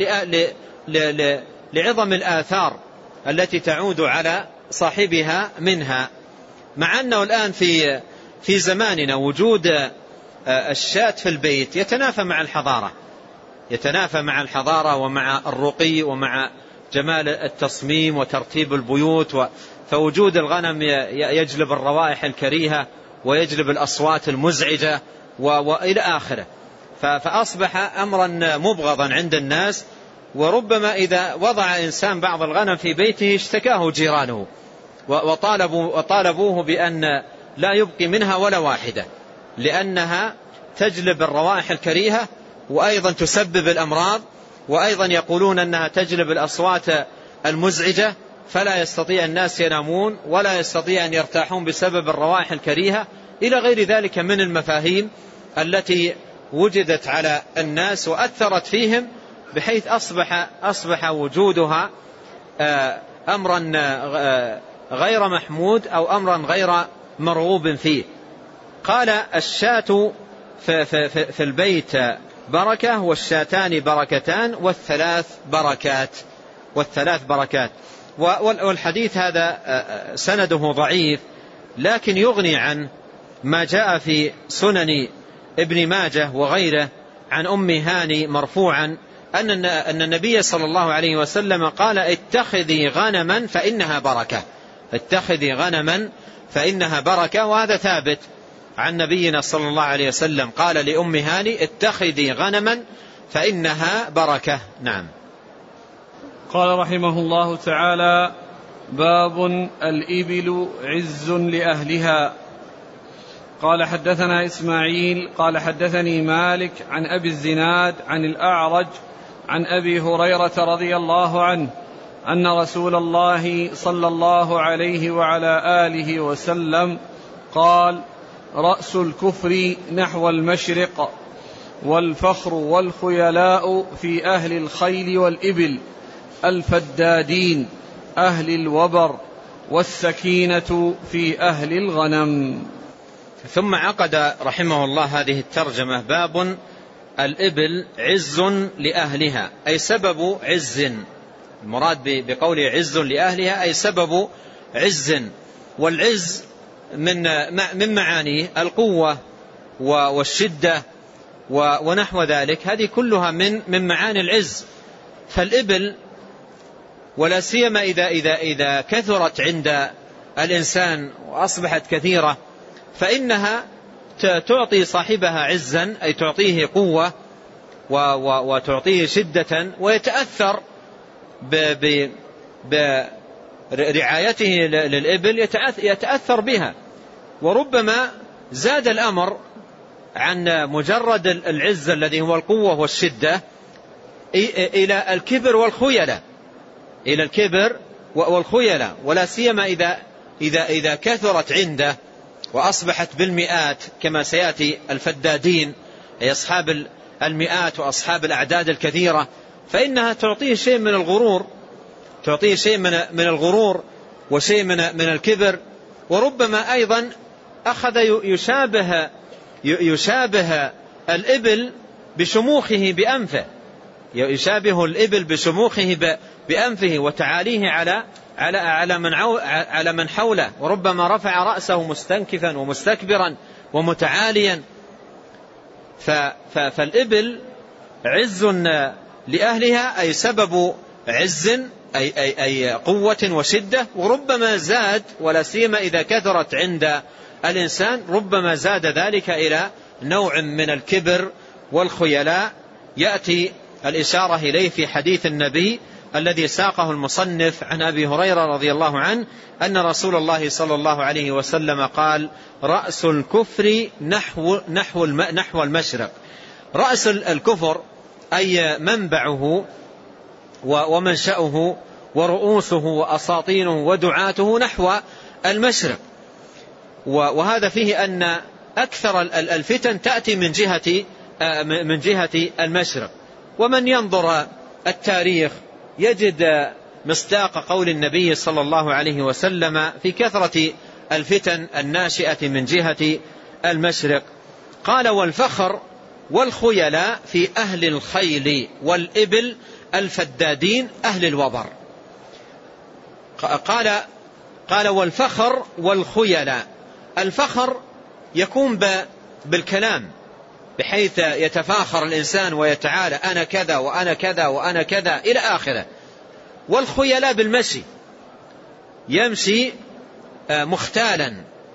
لعظم الآثار التي تعود على صاحبها منها. مع أنه الآن في في زماننا وجود الشاة في البيت يتنافى مع الحضارة، يتنافى مع الحضارة ومع الرقي ومع جمال التصميم وترتيب البيوت. فوجود الغنم يجلب الروائح الكريهة ويجلب الأصوات المزعجة وإلى آخره. فأصبح أمرا مبغضا عند الناس وربما إذا وضع إنسان بعض الغنم في بيته اشتكاه جيرانه وطالبوا وطالبوه بأن لا يبقي منها ولا واحدة، لأنها تجلب الروائح الكريهة وأيضا تسبب الأمراض، وأيضا يقولون أنها تجلب الأصوات المزعجة، فلا يستطيع الناس ينامون ولا يستطيع أن يرتاحون بسبب الروائح الكريهة إلى غير ذلك من المفاهيم التي وجدت على الناس وأثرت فيهم، بحيث أصبح, أصبح وجودها أمرا غير محمود أو أمرا غير مرغوب فيه. قال الشاة في, في, في البيت بركة، والشاتان بركتان، والثلاث بركات والثلاث بركات. والحديث هذا سنده ضعيف، لكن يغني عن ما جاء في سنن ابن ماجه وغيره عن أم هاني مرفوعا أن النبي صلى الله عليه وسلم قال اتخذي غنما فإنها بركة، اتخذي غنما فإنها بركة. وهذا ثابت عن نبينا صلى الله عليه وسلم، قال لأم هاني اتخذي غنما فإنها بركة. نعم. قال رحمه الله تعالى: باب الإبل عز لأهلها. قال حدثنا إسماعيل قال حدثني مالك عن أبي الزناد عن الأعرج عن أبي هريرة رضي الله عنه أن رسول الله صلى الله عليه وعلى آله وسلم قال: رأس الكفر نحو المشرق، والفخر والخيلاء في أهل الخيل والإبل، الفدادين أهل الوبر، والسكينة في أهل الغنم. ثم عقد رحمه الله هذه الترجمة: باب الإبل عز لأهلها، أي سبب عز. المراد بقوله عز لأهلها أي سبب عز، والعز من من معانيه القوة والشدة ونحو ذلك، هذه كلها من من معاني العز. فالإبل ولا سيما إذا إذا إذا كثرت عند الإنسان وأصبحت كثيرة، فإنها تعطي صاحبها عزا، أي تعطيه قوة وتعطيه شدة، ويتأثر برعايته للإبل، يتأثر بها. وربما زاد الأمر عن مجرد العز الذي هو القوة والشدة إلى الكبر والخيلة، إلى الكبر والخيلة، ولا سيما إذا إذا إذا كثرت عنده وأصبحت بالمئات، كما سيأتي الفدادين أي أصحاب المئات وأصحاب الأعداد الكثيرة، فإنها تعطيه شيء من الغرور، تعطيه شيء من من الغرور وشيء من من الكبر. وربما أيضا أخذ يشابه يشابه الإبل بشموخه بأنفه، يشابه الإبل بشموخه بأنفه وتعاليه على على على من على من حوله، وربما رفع رأسه مستنكفا ومستكبرا ومتعاليا. فالإبل عز لأهلها أي سبب عز، أي, أي, أي قوة وشدة. وربما زاد، ولا سيما إذا كثرت عند الإنسان، ربما زاد ذلك إلى نوع من الكبر والخيلاء، يأتي الإشارة إليه في حديث النبي الذي ساقه المصنف عن أبي هريرة رضي الله عنه أن رسول الله صلى الله عليه وسلم قال: رأس الكفر نحو, نحو, نحو المشرق. رأس الكفر أي منبعه ومنشأه ورؤوسه وأساطينه ودعاته نحو المشرق. وهذا فيه أن أكثر الفتن تأتي من جهة من جهة المشرق. ومن ينظر التاريخ يجد مصداق قول النبي صلى الله عليه وسلم في كثرة الفتن الناشئة من جهة المشرق. قال: والفخر والخيلاء في أهل الخيل والإبل، الفدادين أهل الوبر. قال قال والفخر والخيلاء. الفخر يكون بالكلام، بحيث يتفاخر الإنسان ويتعالى: أنا كذا وأنا كذا وأنا كذا إلى آخره. والخيلاء بالمشي، يمشي مختالا،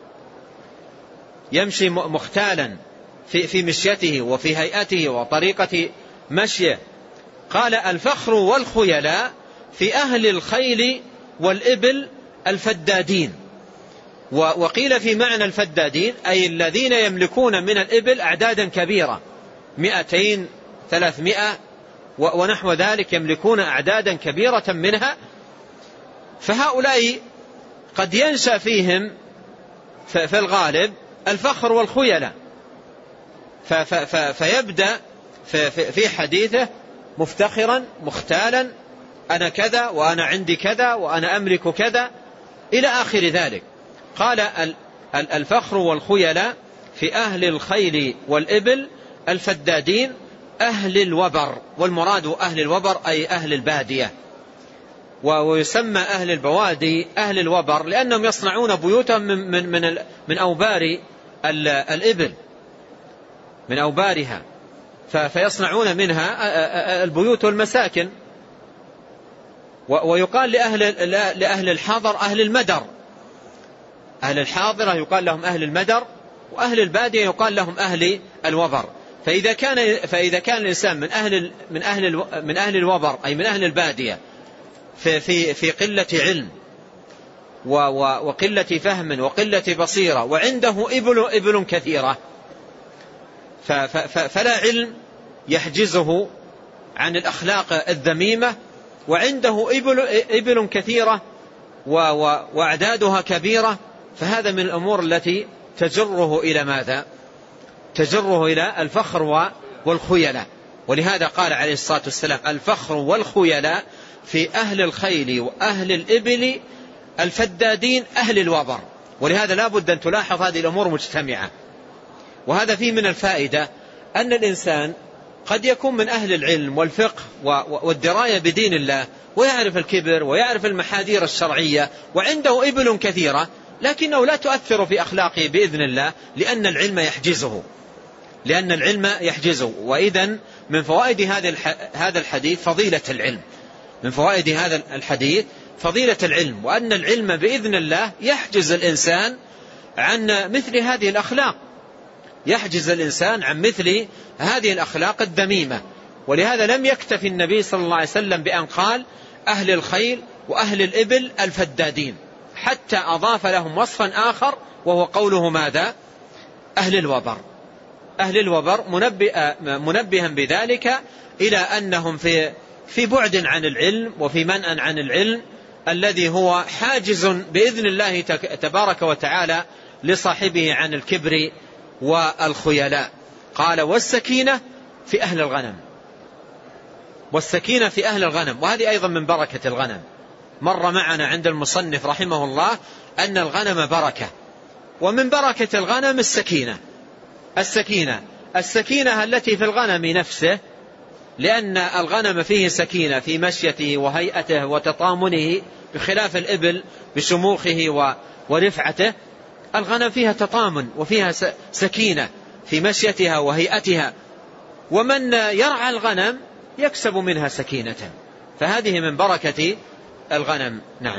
يمشي مختالا في في مشيته وفي هيئته وطريقة مشيه. قال الفخر والخيلاء في أهل الخيل والإبل الفدادين. وقيل في معنى الفدادين أي الذين يملكون من الإبل أعدادا كبيرة، مئتين ثلاثمائة ونحو ذلك، يملكون أعدادا كبيرة منها. فهؤلاء قد ينشأ فيهم في الغالب الفخر والخيلاء، فيبدأ في حديثه مفتخرا مختالا، أنا كذا وأنا عندي كذا وأنا أملك كذا إلى آخر ذلك. قال الفخر والخيلاء في أهل الخيل والإبل الفدادين أهل الوبر، والمراد أهل الوبر أي أهل البادية، ويسمى أهل البوادي أهل الوبر لأنهم يصنعون بيوتهم من, من, من, من أوبار الإبل، من أوبارها، فيصنعون منها البيوت والمساكن. ويقال لأهل, لأهل الحاضر أهل المدر، أهل الحاضرة يقال لهم أهل المدر، وأهل البادية يقال لهم أهل الوبر. فإذا كان فإذا كان الإنسان من أهل من أهل من أهل الوبر أي من أهل البادية في في في قلة علم وقلة فهم وقلة بصيرة، وعنده إبل إبل كثيرة، فلا علم يحجزه عن الأخلاق الذميمة، وعنده إبل إبل كثيرة وأعدادها كبيرة، فهذا من الأمور التي تجره إلى ماذا؟ تجره إلى الفخر والخيلاء. ولهذا قال عليه الصلاة والسلام الفخر والخيلاء في أهل الخيل وأهل الإبل الفدادين أهل الوبر. ولهذا لا بد أن تلاحظ هذه الأمور مجتمعة. وهذا فيه من الفائدة أن الإنسان قد يكون من أهل العلم والفقه والدراية بدين الله، ويعرف الكبر ويعرف المحاذير الشرعية، وعنده إبل كثيرة، لكنه لا تؤثر في أخلاقه بإذن الله، لأن العلم يحجزه لأن العلم يحجزه. وإذن من فوائد هذا الحديث فضيلة العلم، من فوائد هذا الحديث فضيلة العلم، وأن العلم بإذن الله يحجز الإنسان عن مثل هذه الأخلاق، يحجز الإنسان عن مثل هذه الأخلاق الذميمة. ولهذا لم يكتفي النبي صلى الله عليه وسلم بأن قال أهل الخيل وأهل الإبل الفدادين، حتى أضاف لهم وصفا آخر وهو قوله ماذا؟ أهل الوبر. أهل الوبر منبها بذلك إلى أنهم في في بعد عن العلم وفي منأ عن العلم الذي هو حاجز بإذن الله تبارك وتعالى لصاحبه عن الكبر والخيلاء. قال والسكينة في أهل الغنم، والسكينة في أهل الغنم، وهذه أيضا من بركة الغنم. مر معنا عند المصنف رحمه الله أن الغنم بركة، ومن بركة الغنم السكينة. السكينة السكينة التي في الغنم نفسه، لأن الغنم فيه سكينة في مشيته وهيئته وتطامنه، بخلاف الإبل بشموخه ورفعته. الغنم فيها تطامن وفيها سكينة في مشيتها وهيئتها، ومن يرعى الغنم يكسب منها سكينة، فهذه من بركة الغنم. نعم.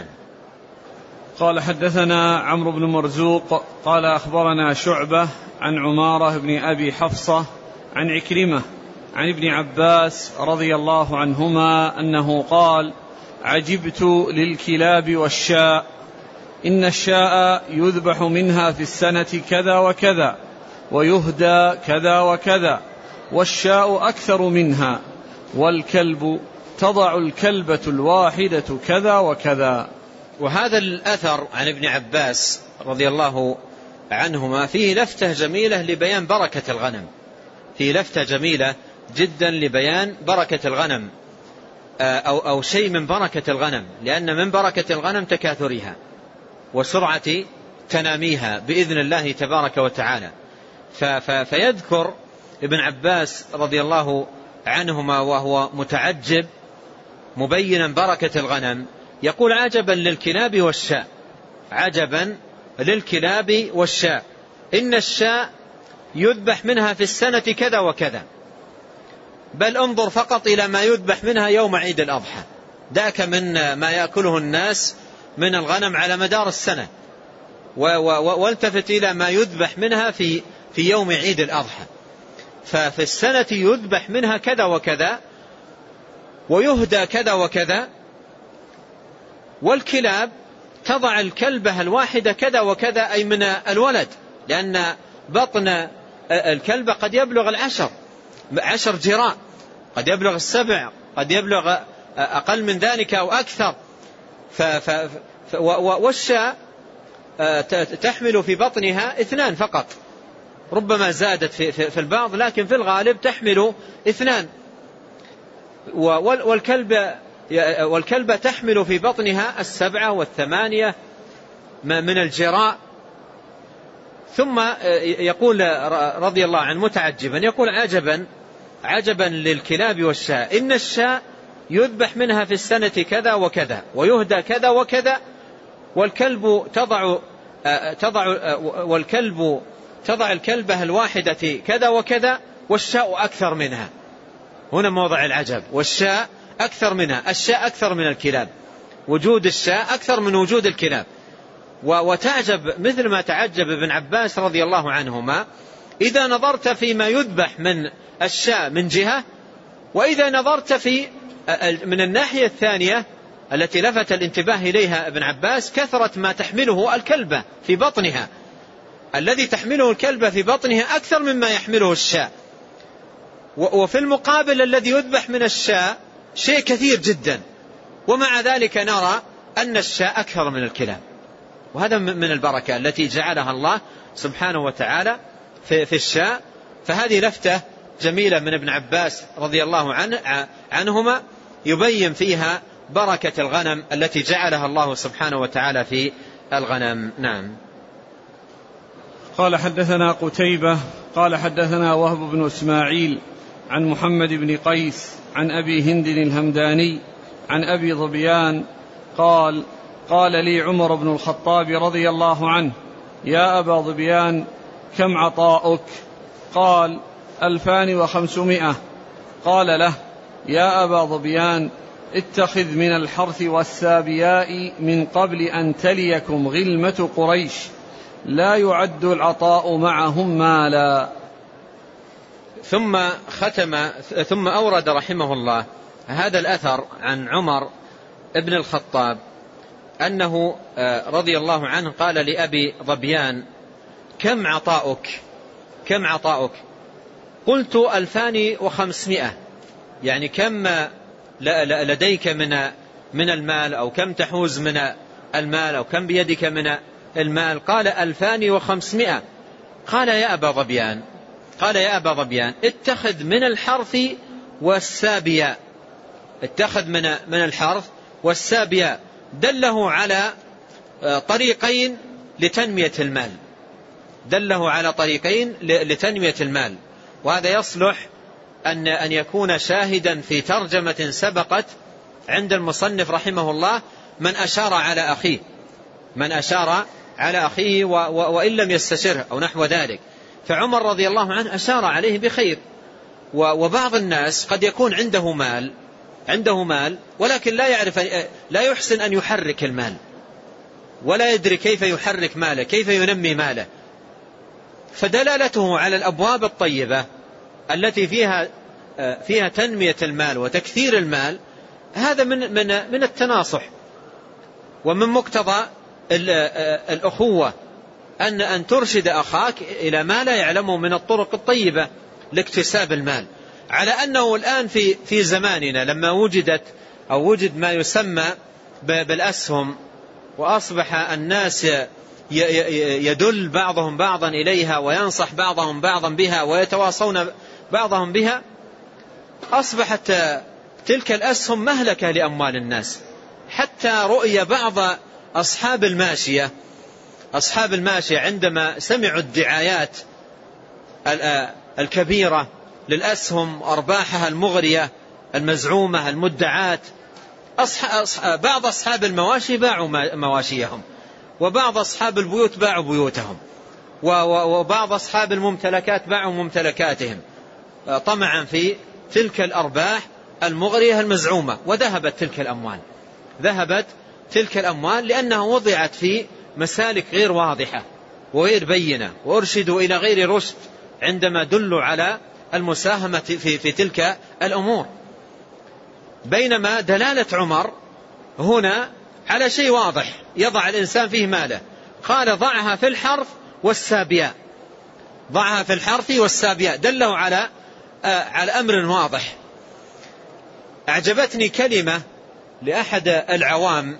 قال حدثنا عمرو بن مرزوق قال أخبرنا شعبة عن عمارة بن أبي حفصة عن عكرمة عن ابن عباس رضي الله عنهما أنه قال عجبت للكلاب والشاء، إن الشاء يذبح منها في السنة كذا وكذا، ويهدى كذا وكذا، والشاء أكثر منها، والكلب تضع الكلبة الواحدة كذا وكذا. وهذا الأثر عن ابن عباس رضي الله عنهما فيه لفتة جميلة لبيان بركة الغنم، فيه لفتة جميلة جدا لبيان بركة الغنم، أو, أو شيء من بركة الغنم، لأن من بركة الغنم تكاثرها وسرعة تناميها بإذن الله تبارك وتعالى. فيذكر ابن عباس رضي الله عنهما وهو متعجب مبينا بركة الغنم، يقول عجبا للكلاب والشاء، عجبا للكلاب والشاء، إن الشاء يذبح منها في السنة كذا وكذا، بل انظر فقط إلى ما يذبح منها يوم عيد الأضحى، ذاك من ما يأكله الناس من الغنم على مدار السنة، والتفت إلى ما يذبح منها في في يوم عيد الأضحى، ففي السنة يذبح منها كذا وكذا، ويهدى كذا وكذا، والكلاب تضع الكلبة الواحدة كذا وكذا، أي من الولد، لأن بطن الكلبة قد يبلغ العشر عشر جراء، قد يبلغ السبع، قد يبلغ أقل من ذلك أو أكثر. ف ف والشاء تحمل في بطنها اثنان فقط، ربما زادت في, في, في البعض، لكن في الغالب تحمل اثنان. والكلب والكلبة تحمل في بطنها السبعة والثمانية من الجراء. ثم يقول رضي الله عنه متعجبا، يقول عجبا عجبا للكلاب والشاء، إن الشاء يذبح منها في السنة كذا وكذا ويهدى كذا وكذا، والكلب تضع تضع والكلب تضع الكلبة الواحدة كذا وكذا، والشاء أكثر منها. هنا موضع العجب، والشاء أكثر منها، الشاء أكثر من الكلاب، وجود الشاء أكثر من وجود الكلاب. وتعجب مثل ما تعجب ابن عباس رضي الله عنهما إذا نظرت فيما يذبح من الشاء من جهة، وإذا نظرت في من الناحية الثانية التي لفت الانتباه إليها ابن عباس كثرة ما تحمله الكلبة في بطنها، الذي تحمله الكلبة في بطنها أكثر مما يحمله الشاء. وفي المقابل الذي يذبح من الشاء شيء كثير جدا، ومع ذلك نرى أن الشاء أكثر من الكلاب. وهذا من البركة التي جعلها الله سبحانه وتعالى في, في الشاء. فهذه لفتة جميلة من ابن عباس رضي الله عنه عنهما يبين فيها بركة الغنم التي جعلها الله سبحانه وتعالى في الغنم. نعم. قال حدثنا قتيبة قال حدثنا وهب بن إسماعيل عن محمد بن قيس عن أبي هند الهمداني عن أبي ظبيان قال قال لي عمر بن الخطاب رضي الله عنه يا أبا ظبيان كم عطاؤك؟ قال ألفان وخمسمائة. قال له يا أبا ظبيان اتخذ من الحرث والسابياء من قبل أن تليكم غلمة قريش، لا يعد العطاء معهم مالا. ثم ختم ثم أورد رحمه الله هذا الأثر عن عمر ابن الخطاب أنه رضي الله عنه قال لأبي ظبيان كم عطاؤك كم عطاؤك قلت ألفان وخمسمائة، يعني كم لديك من من المال، أو كم تحوز من المال، أو كم بيدك من المال؟ قال ألفان وخمسمائة. قال يا أبا ظبيان قال يا أبا ظبيان اتخذ من الحرث والسابياء، اتخذ من من الحرث والسابياء، دله على طريقين لتنمية المال، دله على طريقين لتنمية المال. وهذا يصلح أن أن يكون شاهدا في ترجمة سبقت عند المصنف رحمه الله، من أشار على أخيه من أشار على أخيه وإن لم يستشره أو نحو ذلك. فعمر رضي الله عنه أشار عليه بخير. وبعض الناس قد يكون عنده مال عنده مال ولكن لا يعرف لا يحسن أن يحرك المال، ولا يدري كيف يحرك ماله، كيف ينمي ماله. فدلالته على الأبواب الطيبة التي فيها فيها تنمية المال وتكثير المال، هذا من من من التناصح ومن مقتضى الأخوة، أن أن ترشد أخاك إلى ما لا يعلمه من الطرق الطيبة لاكتساب المال. على أنه الآن في في زماننا لما وجدت أو وجد ما يسمى بالأسهم، وأصبح الناس يدل بعضهم بعضا إليها وينصح بعضهم بعضا بها ويتواصون بعضهم بها، أصبحت تلك الأسهم مهلكة لأموال الناس. حتى رؤية بعض أصحاب الماشية أصحاب الماشية عندما سمعوا الدعايات الكبيرة للأسهم، أرباحها المغرية المزعومة المدعاة، بعض أصحاب المواشي باعوا مواشيهم، وبعض أصحاب البيوت باعوا بيوتهم، وبعض أصحاب الممتلكات باعوا ممتلكاتهم طمعا في تلك الأرباح المغرية المزعومة. وذهبت تلك الأموال ذهبت تلك الأموال لأنها وضعت في مسالك غير واضحة وغير بينة، وأرشدوا إلى غير رشد عندما دلوا على المساهمة في, في تلك الأمور. بينما دلالة عمر هنا على شيء واضح يضع الإنسان فيه ماله. قال ضعها في الحرث والسابياء، ضعها في الحرث والسابياء، دله على على أمر واضح. أعجبتني كلمة لأحد العوام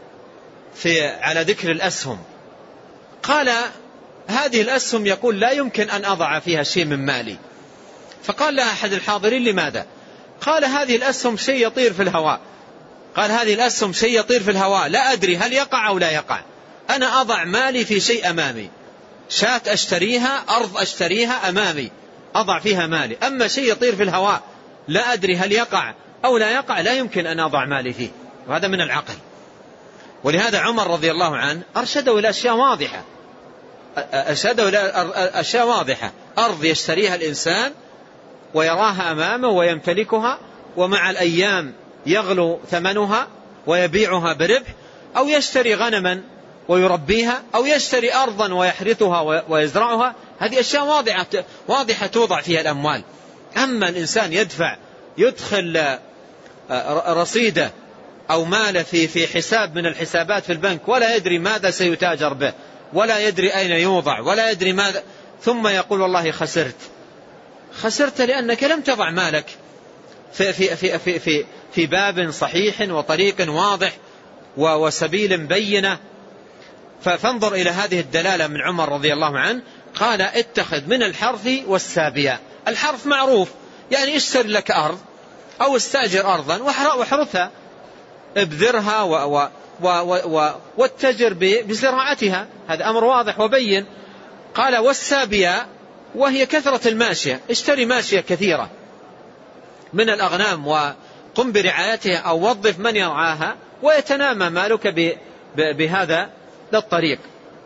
في على ذكر الأسهم، قال هذه الأسهم يقول لا يمكن أن أضع فيها شيء من مالي. فقال لها أحد الحاضرين لماذا؟ قال هذه الأسهم شيء يطير في الهواء، قال هذه الأسهم شيء يطير في الهواء لا أدري هل يقع أو لا يقع، أنا أضع مالي في شيء أمامي، شاة أشتريها، أرض أشتريها أمامي أضع فيها مالي، أما شيء يطير في الهواء لا أدري هل يقع أو لا يقع لا يمكن أن أضع مالي فيه. وهذا من العقل. ولهذا عمر رضي الله عنه أرشده إلى أشياء واضحة، أرشده إلى أشياء واضحة، أرض يشتريها الإنسان ويراها أمامه ويمتلكها، ومع الأيام يغلو ثمنها ويبيعها بربح، أو يشتري غنما ويربيها، أو يشتري أرضا ويحرثها ويزرعها. هذه أشياء واضحة واضحة توضع فيها الأموال. أما الإنسان يدفع يدخل رصيده أو ماله في في حساب من الحسابات في البنك ولا يدري ماذا سيتاجر به، ولا يدري أين يوضع، ولا يدري ماذا، ثم يقول والله خسرت. خسرت لأنك لم تضع مالك في في في في في, في باب صحيح وطريق واضح وسبيل بينة. فانظر إلى هذه الدلالة من عمر رضي الله عنه. قال اتخذ من الحرث والسابية. الحرث معروف، يعني اشتري لك أرض أو استأجر أرضا واحرثها، ابذرها و و و و واتجر بزراعتها، هذا أمر واضح وبين. قال والسابية وهي كثرة الماشية، اشتري ماشية كثيرة من الأغنام وقم برعايتها أو وظف من يرعاها ويتنامى مالك بهذا الطريق.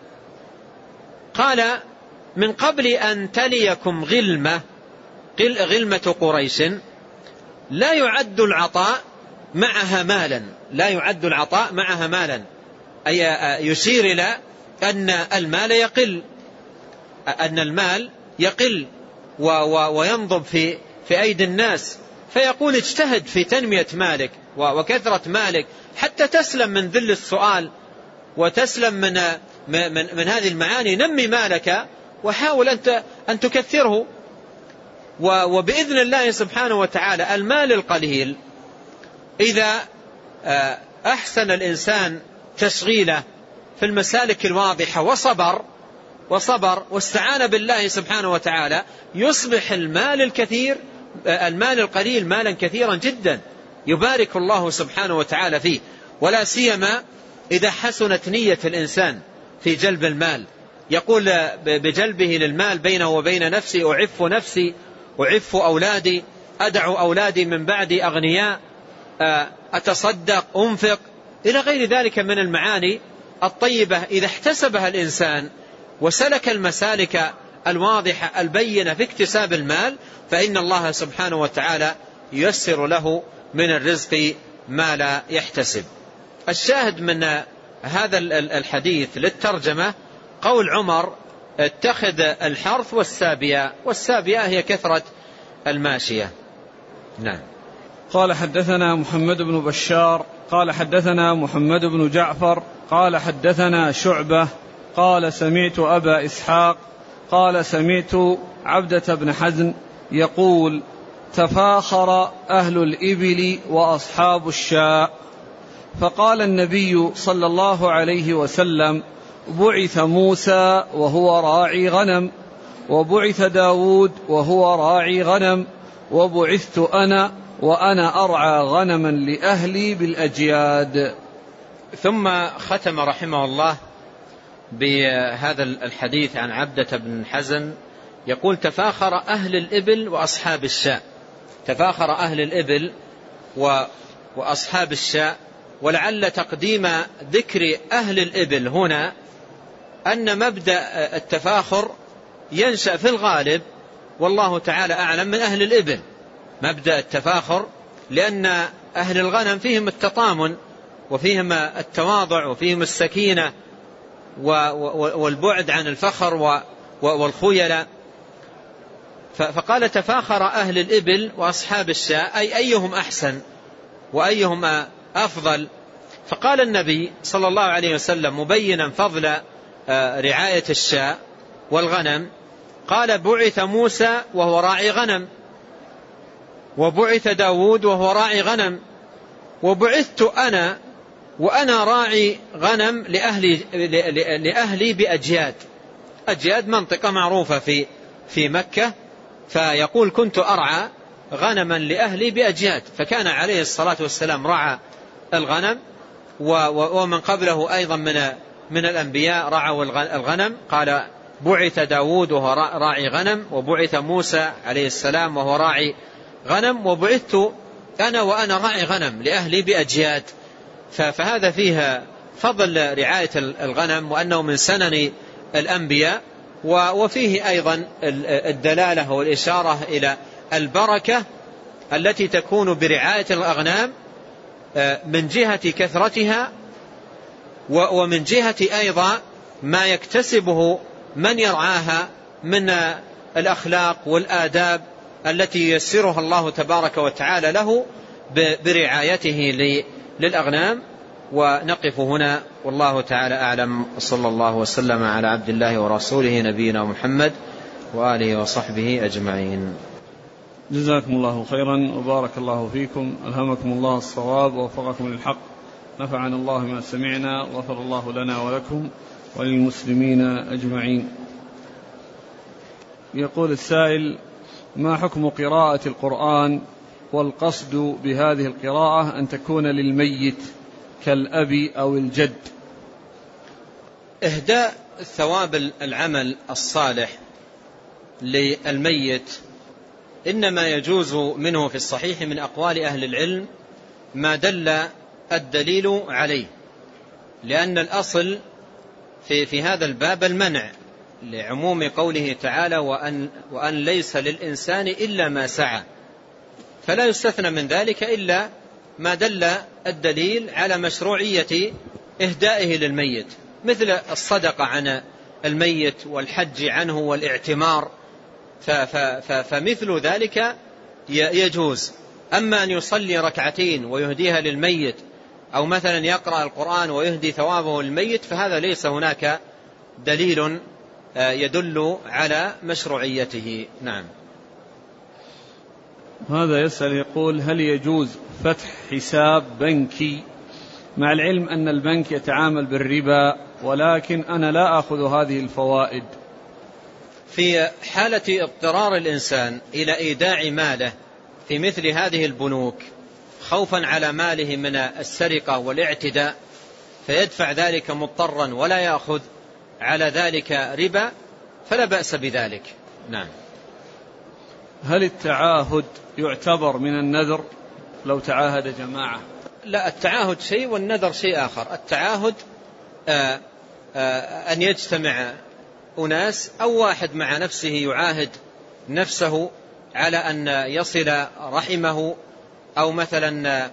قال من قبل أن تليكم غلمة، غلمة قريش لا يعد العطاء معها مالا، لا يعد العطاء معها مالا، أي يشير إلى أن المال يقل، أن المال يقل وينضب في في أيدي الناس. فيقول اجتهد في تنمية مالك وكثرة مالك حتى تسلم من ذل السؤال وتسلم من من من هذه المعاني. نمي مالك وحاول أنت أن تكثره، وبإذن الله سبحانه وتعالى المال القليل إذا أحسن الإنسان تشغيله في المسالك الواضحة وصبر وصبر واستعان بالله سبحانه وتعالى يصبح المال الكثير المال القليل مالا كثيرا جدا يبارك الله سبحانه وتعالى فيه. ولا سيما إذا حسنت نية الإنسان في جلب المال، يقول بجلبه للمال بينه وبين نفسي أعف نفسي أعف أولادي، أدع أولادي من بعدي أغنياء، أتصدق أنفق، إلى غير ذلك من المعاني الطيبة. إذا احتسبها الإنسان وسلك المسالك الواضحة البينة في اكتساب المال فإن الله سبحانه وتعالى ييسر له من الرزق ما لا يحتسب. الشاهد من هذا الحديث للترجمة قول عمر اتخذ الحرث والسابية، والسابية هي كثرة الماشية. نعم. قال حدثنا محمد بن بشار قال حدثنا محمد بن جعفر قال حدثنا شعبة قال سمعت أبا إسحاق قال سمعت عبدة بن حزن يقول تفاخر أهل الإبل وأصحاب الشاء، فقال النبي صلى الله عليه وسلم بعث موسى وهو راعي غنم، وبعث داود وهو راعي غنم، وبعثت أنا وأنا أرعى غنما لأهلي بالأجياد. ثم ختم رحمه الله بهذا الحديث عن عبدة بن حزن يقول تفاخر أهل الإبل وأصحاب الشاء، تفاخر أهل الإبل وأصحاب الشاء. ولعل تقديم ذكر أهل الإبل هنا أن مبدأ التفاخر ينشأ في الغالب والله تعالى أعلم من أهل الإبل، مبدأ التفاخر، لأن أهل الغنم فيهم التطامن وفيهم التواضع وفيهم السكينة والبعد عن الفخر والخيلاء. فقال تفاخر أهل الإبل وأصحاب الشاء، أي أيهم أحسن وأيهما أفضل؟ فقال النبي صلى الله عليه وسلم مبينا فضل رعاية الشاء والغنم، قال بعث موسى وهو راعي غنم، وبعث داود وهو راعي غنم، وبعثت أنا وأنا راعي غنم لأهلي, لأهلي بأجياد. أجياد منطقة معروفة في في مكة، فيقول كنت أرعى غنما لأهلي بأجياد. فكان عليه الصلاة والسلام رعى الغنم، ومن قبله أيضا من من الأنبياء رعوا الغنم. قال بعث داود وهو راعي غنم، وبعث موسى عليه السلام وهو راعي غنم، وبعثت أنا وأنا راعي غنم لأهلي بأجياد. فهذا فيها فضل رعاية الغنم، وأنه من سنن الأنبياء، وفيه أيضا الدلالة والإشارة إلى البركة التي تكون برعاية الأغنام من جهة كثرتها، ومن جهة أيضا ما يكتسبه من يرعاها من الأخلاق والآداب التي يسرها الله تبارك وتعالى له برعايته للأغنام. ونقف هنا والله تعالى أعلم، صلى الله وسلم على عبد الله ورسوله نبينا محمد وآله وصحبه أجمعين. جزاكم الله خيرا وبارك الله فيكم، ألهمكم الله الصواب ووفقكم للحق، نفعنا الله ما سمعنا، غفر الله لنا ولكم وللمسلمين أجمعين. يقول السائل: ما حكم قراءة القرآن والقصد بهذه القراءة أن تكون للميت كالأب أو الجد؟ إهداء ثواب العمل الصالح للميت إنما يجوز منه في الصحيح من أقوال أهل العلم ما دل الدليل عليه، لأن الأصل في, في هذا الباب المنع لعموم قوله تعالى وأن, وأن ليس للإنسان إلا ما سعى، فلا يستثنى من ذلك إلا ما دل الدليل على مشروعية إهدائه للميت، مثل الصدقة عن الميت والحج عنه والاعتمار، فمثل ذلك يجوز. أما أن يصلي ركعتين ويهديها للميت، أو مثلا يقرأ القرآن ويهدي ثوابه للميت، فهذا ليس هناك دليل يدل على مشروعيته. نعم. هذا يسأل يقول: هل يجوز فتح حساب بنكي مع العلم أن البنك يتعامل بالربا ولكن أنا لا أخذ هذه الفوائد؟ في حالة اضطرار الإنسان إلى إيداع ماله في مثل هذه البنوك خوفا على ماله من السرقة والاعتداء، فيدفع ذلك مضطرا ولا يأخذ على ذلك ربا، فلا بأس بذلك. نعم. هل التعاهد يعتبر من النذر لو تعاهد جماعة؟ لا، التعاهد شيء والنذر شيء آخر. التعاهد آآ آآ أن يجتمع أناس أو واحد مع نفسه يعاهد نفسه على أن يصل رحمه، أو مثلا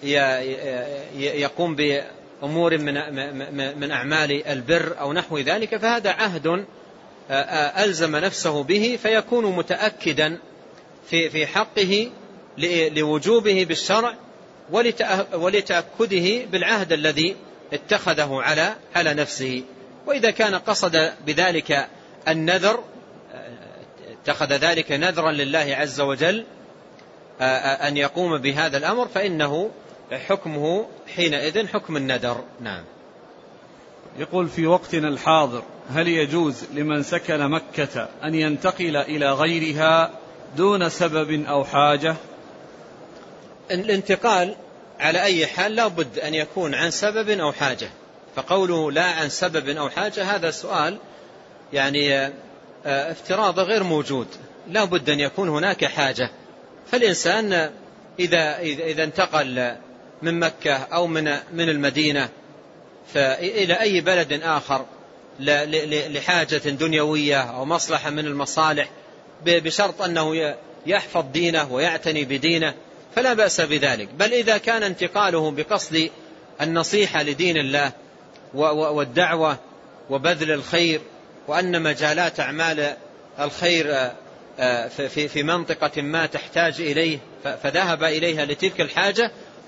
يقوم بأمور من أعمال البر أو نحو ذلك، فهذا عهد ألزم نفسه به، فيكون متأكدا في حقه لوجوبه بالشرع ولتأكده بالعهد الذي اتخذه على على نفسه. وإذا كان قصد بذلك النذر، اتخذ ذلك نذرا لله عز وجل أن يقوم بهذا الأمر، فإنه حكمه حينئذ حكم النذر. نعم. يقول: في وقتنا الحاضر هل يجوز لمن سكن مكة أن ينتقل إلى غيرها دون سبب أو حاجة؟ الانتقال على أي حال لا بد أن يكون عن سبب أو حاجة، فقوله لا عن سبب أو حاجة هذا سؤال يعني افتراض غير موجود، لا بد أن يكون هناك حاجة. فالإنسان إذا, إذا انتقل من مكة أو من, من المدينة إلى أي بلد آخر لحاجة دنيوية أو مصلحة من المصالح بشرط أنه يحفظ دينه ويعتني بدينه فلا بأس بذلك. بل إذا كان انتقاله بقصد النصيحة لدين الله والدعوة وبذل الخير، وأن مجالات أعمال الخير في منطقة ما تحتاج إليه فذهب إليها لتلك الحاجة،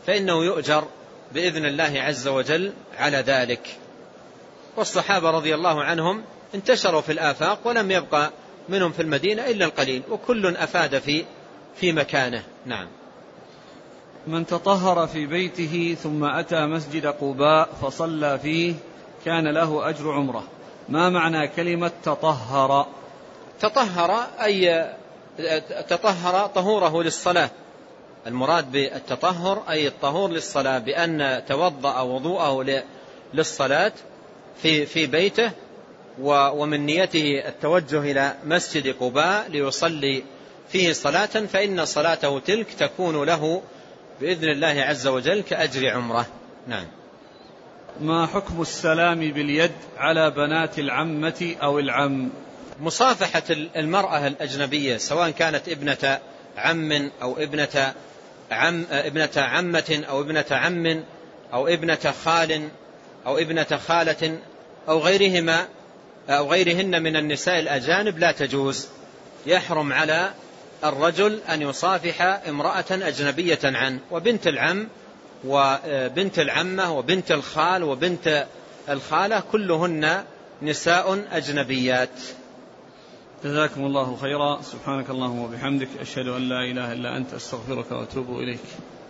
فإنه يؤجر بإذن الله عز وجل على ذلك. والصحابة رضي الله عنهم انتشروا في الآفاق ولم يبقى منهم في المدينة إلا القليل، وكل أفاد في في مكانه. نعم. من تطهر في بيته ثم أتى مسجد قباء فصلى فيه كان له أجر عمره، ما معنى كلمة تطهر؟ تطهر أي تطهر طهوره للصلاة، المراد بالتطهر أي الطهور للصلاة، بأن توضأ وضوءه للصلاة في في بيته ومن نيته التوجه إلى مسجد قباء ليصلي فيه صلاة، فإن صلاته تلك تكون له بإذن الله عز وجل كأجر عمره. نعم. ما حكم السلام باليد على بنات العمة أو العم؟ مصافحة المرأة الأجنبية سواء كانت ابنة عم أو ابنة عم ابنة عمة أو ابنة عم أو ابنة خال أو ابنة خالة أو غيرهما أو غيرهن من النساء الأجانب لا تجوز. يحرم على الرجل أن يصافح امرأة أجنبية عنه، وبنت العم وبنت العمة وبنت الخال وبنت الخالة كلهن نساء أجنبيات. جزاكم الله خيرا. سبحانك اللهم وبحمدك، أشهد أن لا إله إلا أنت، أستغفرك وأتوب إليك.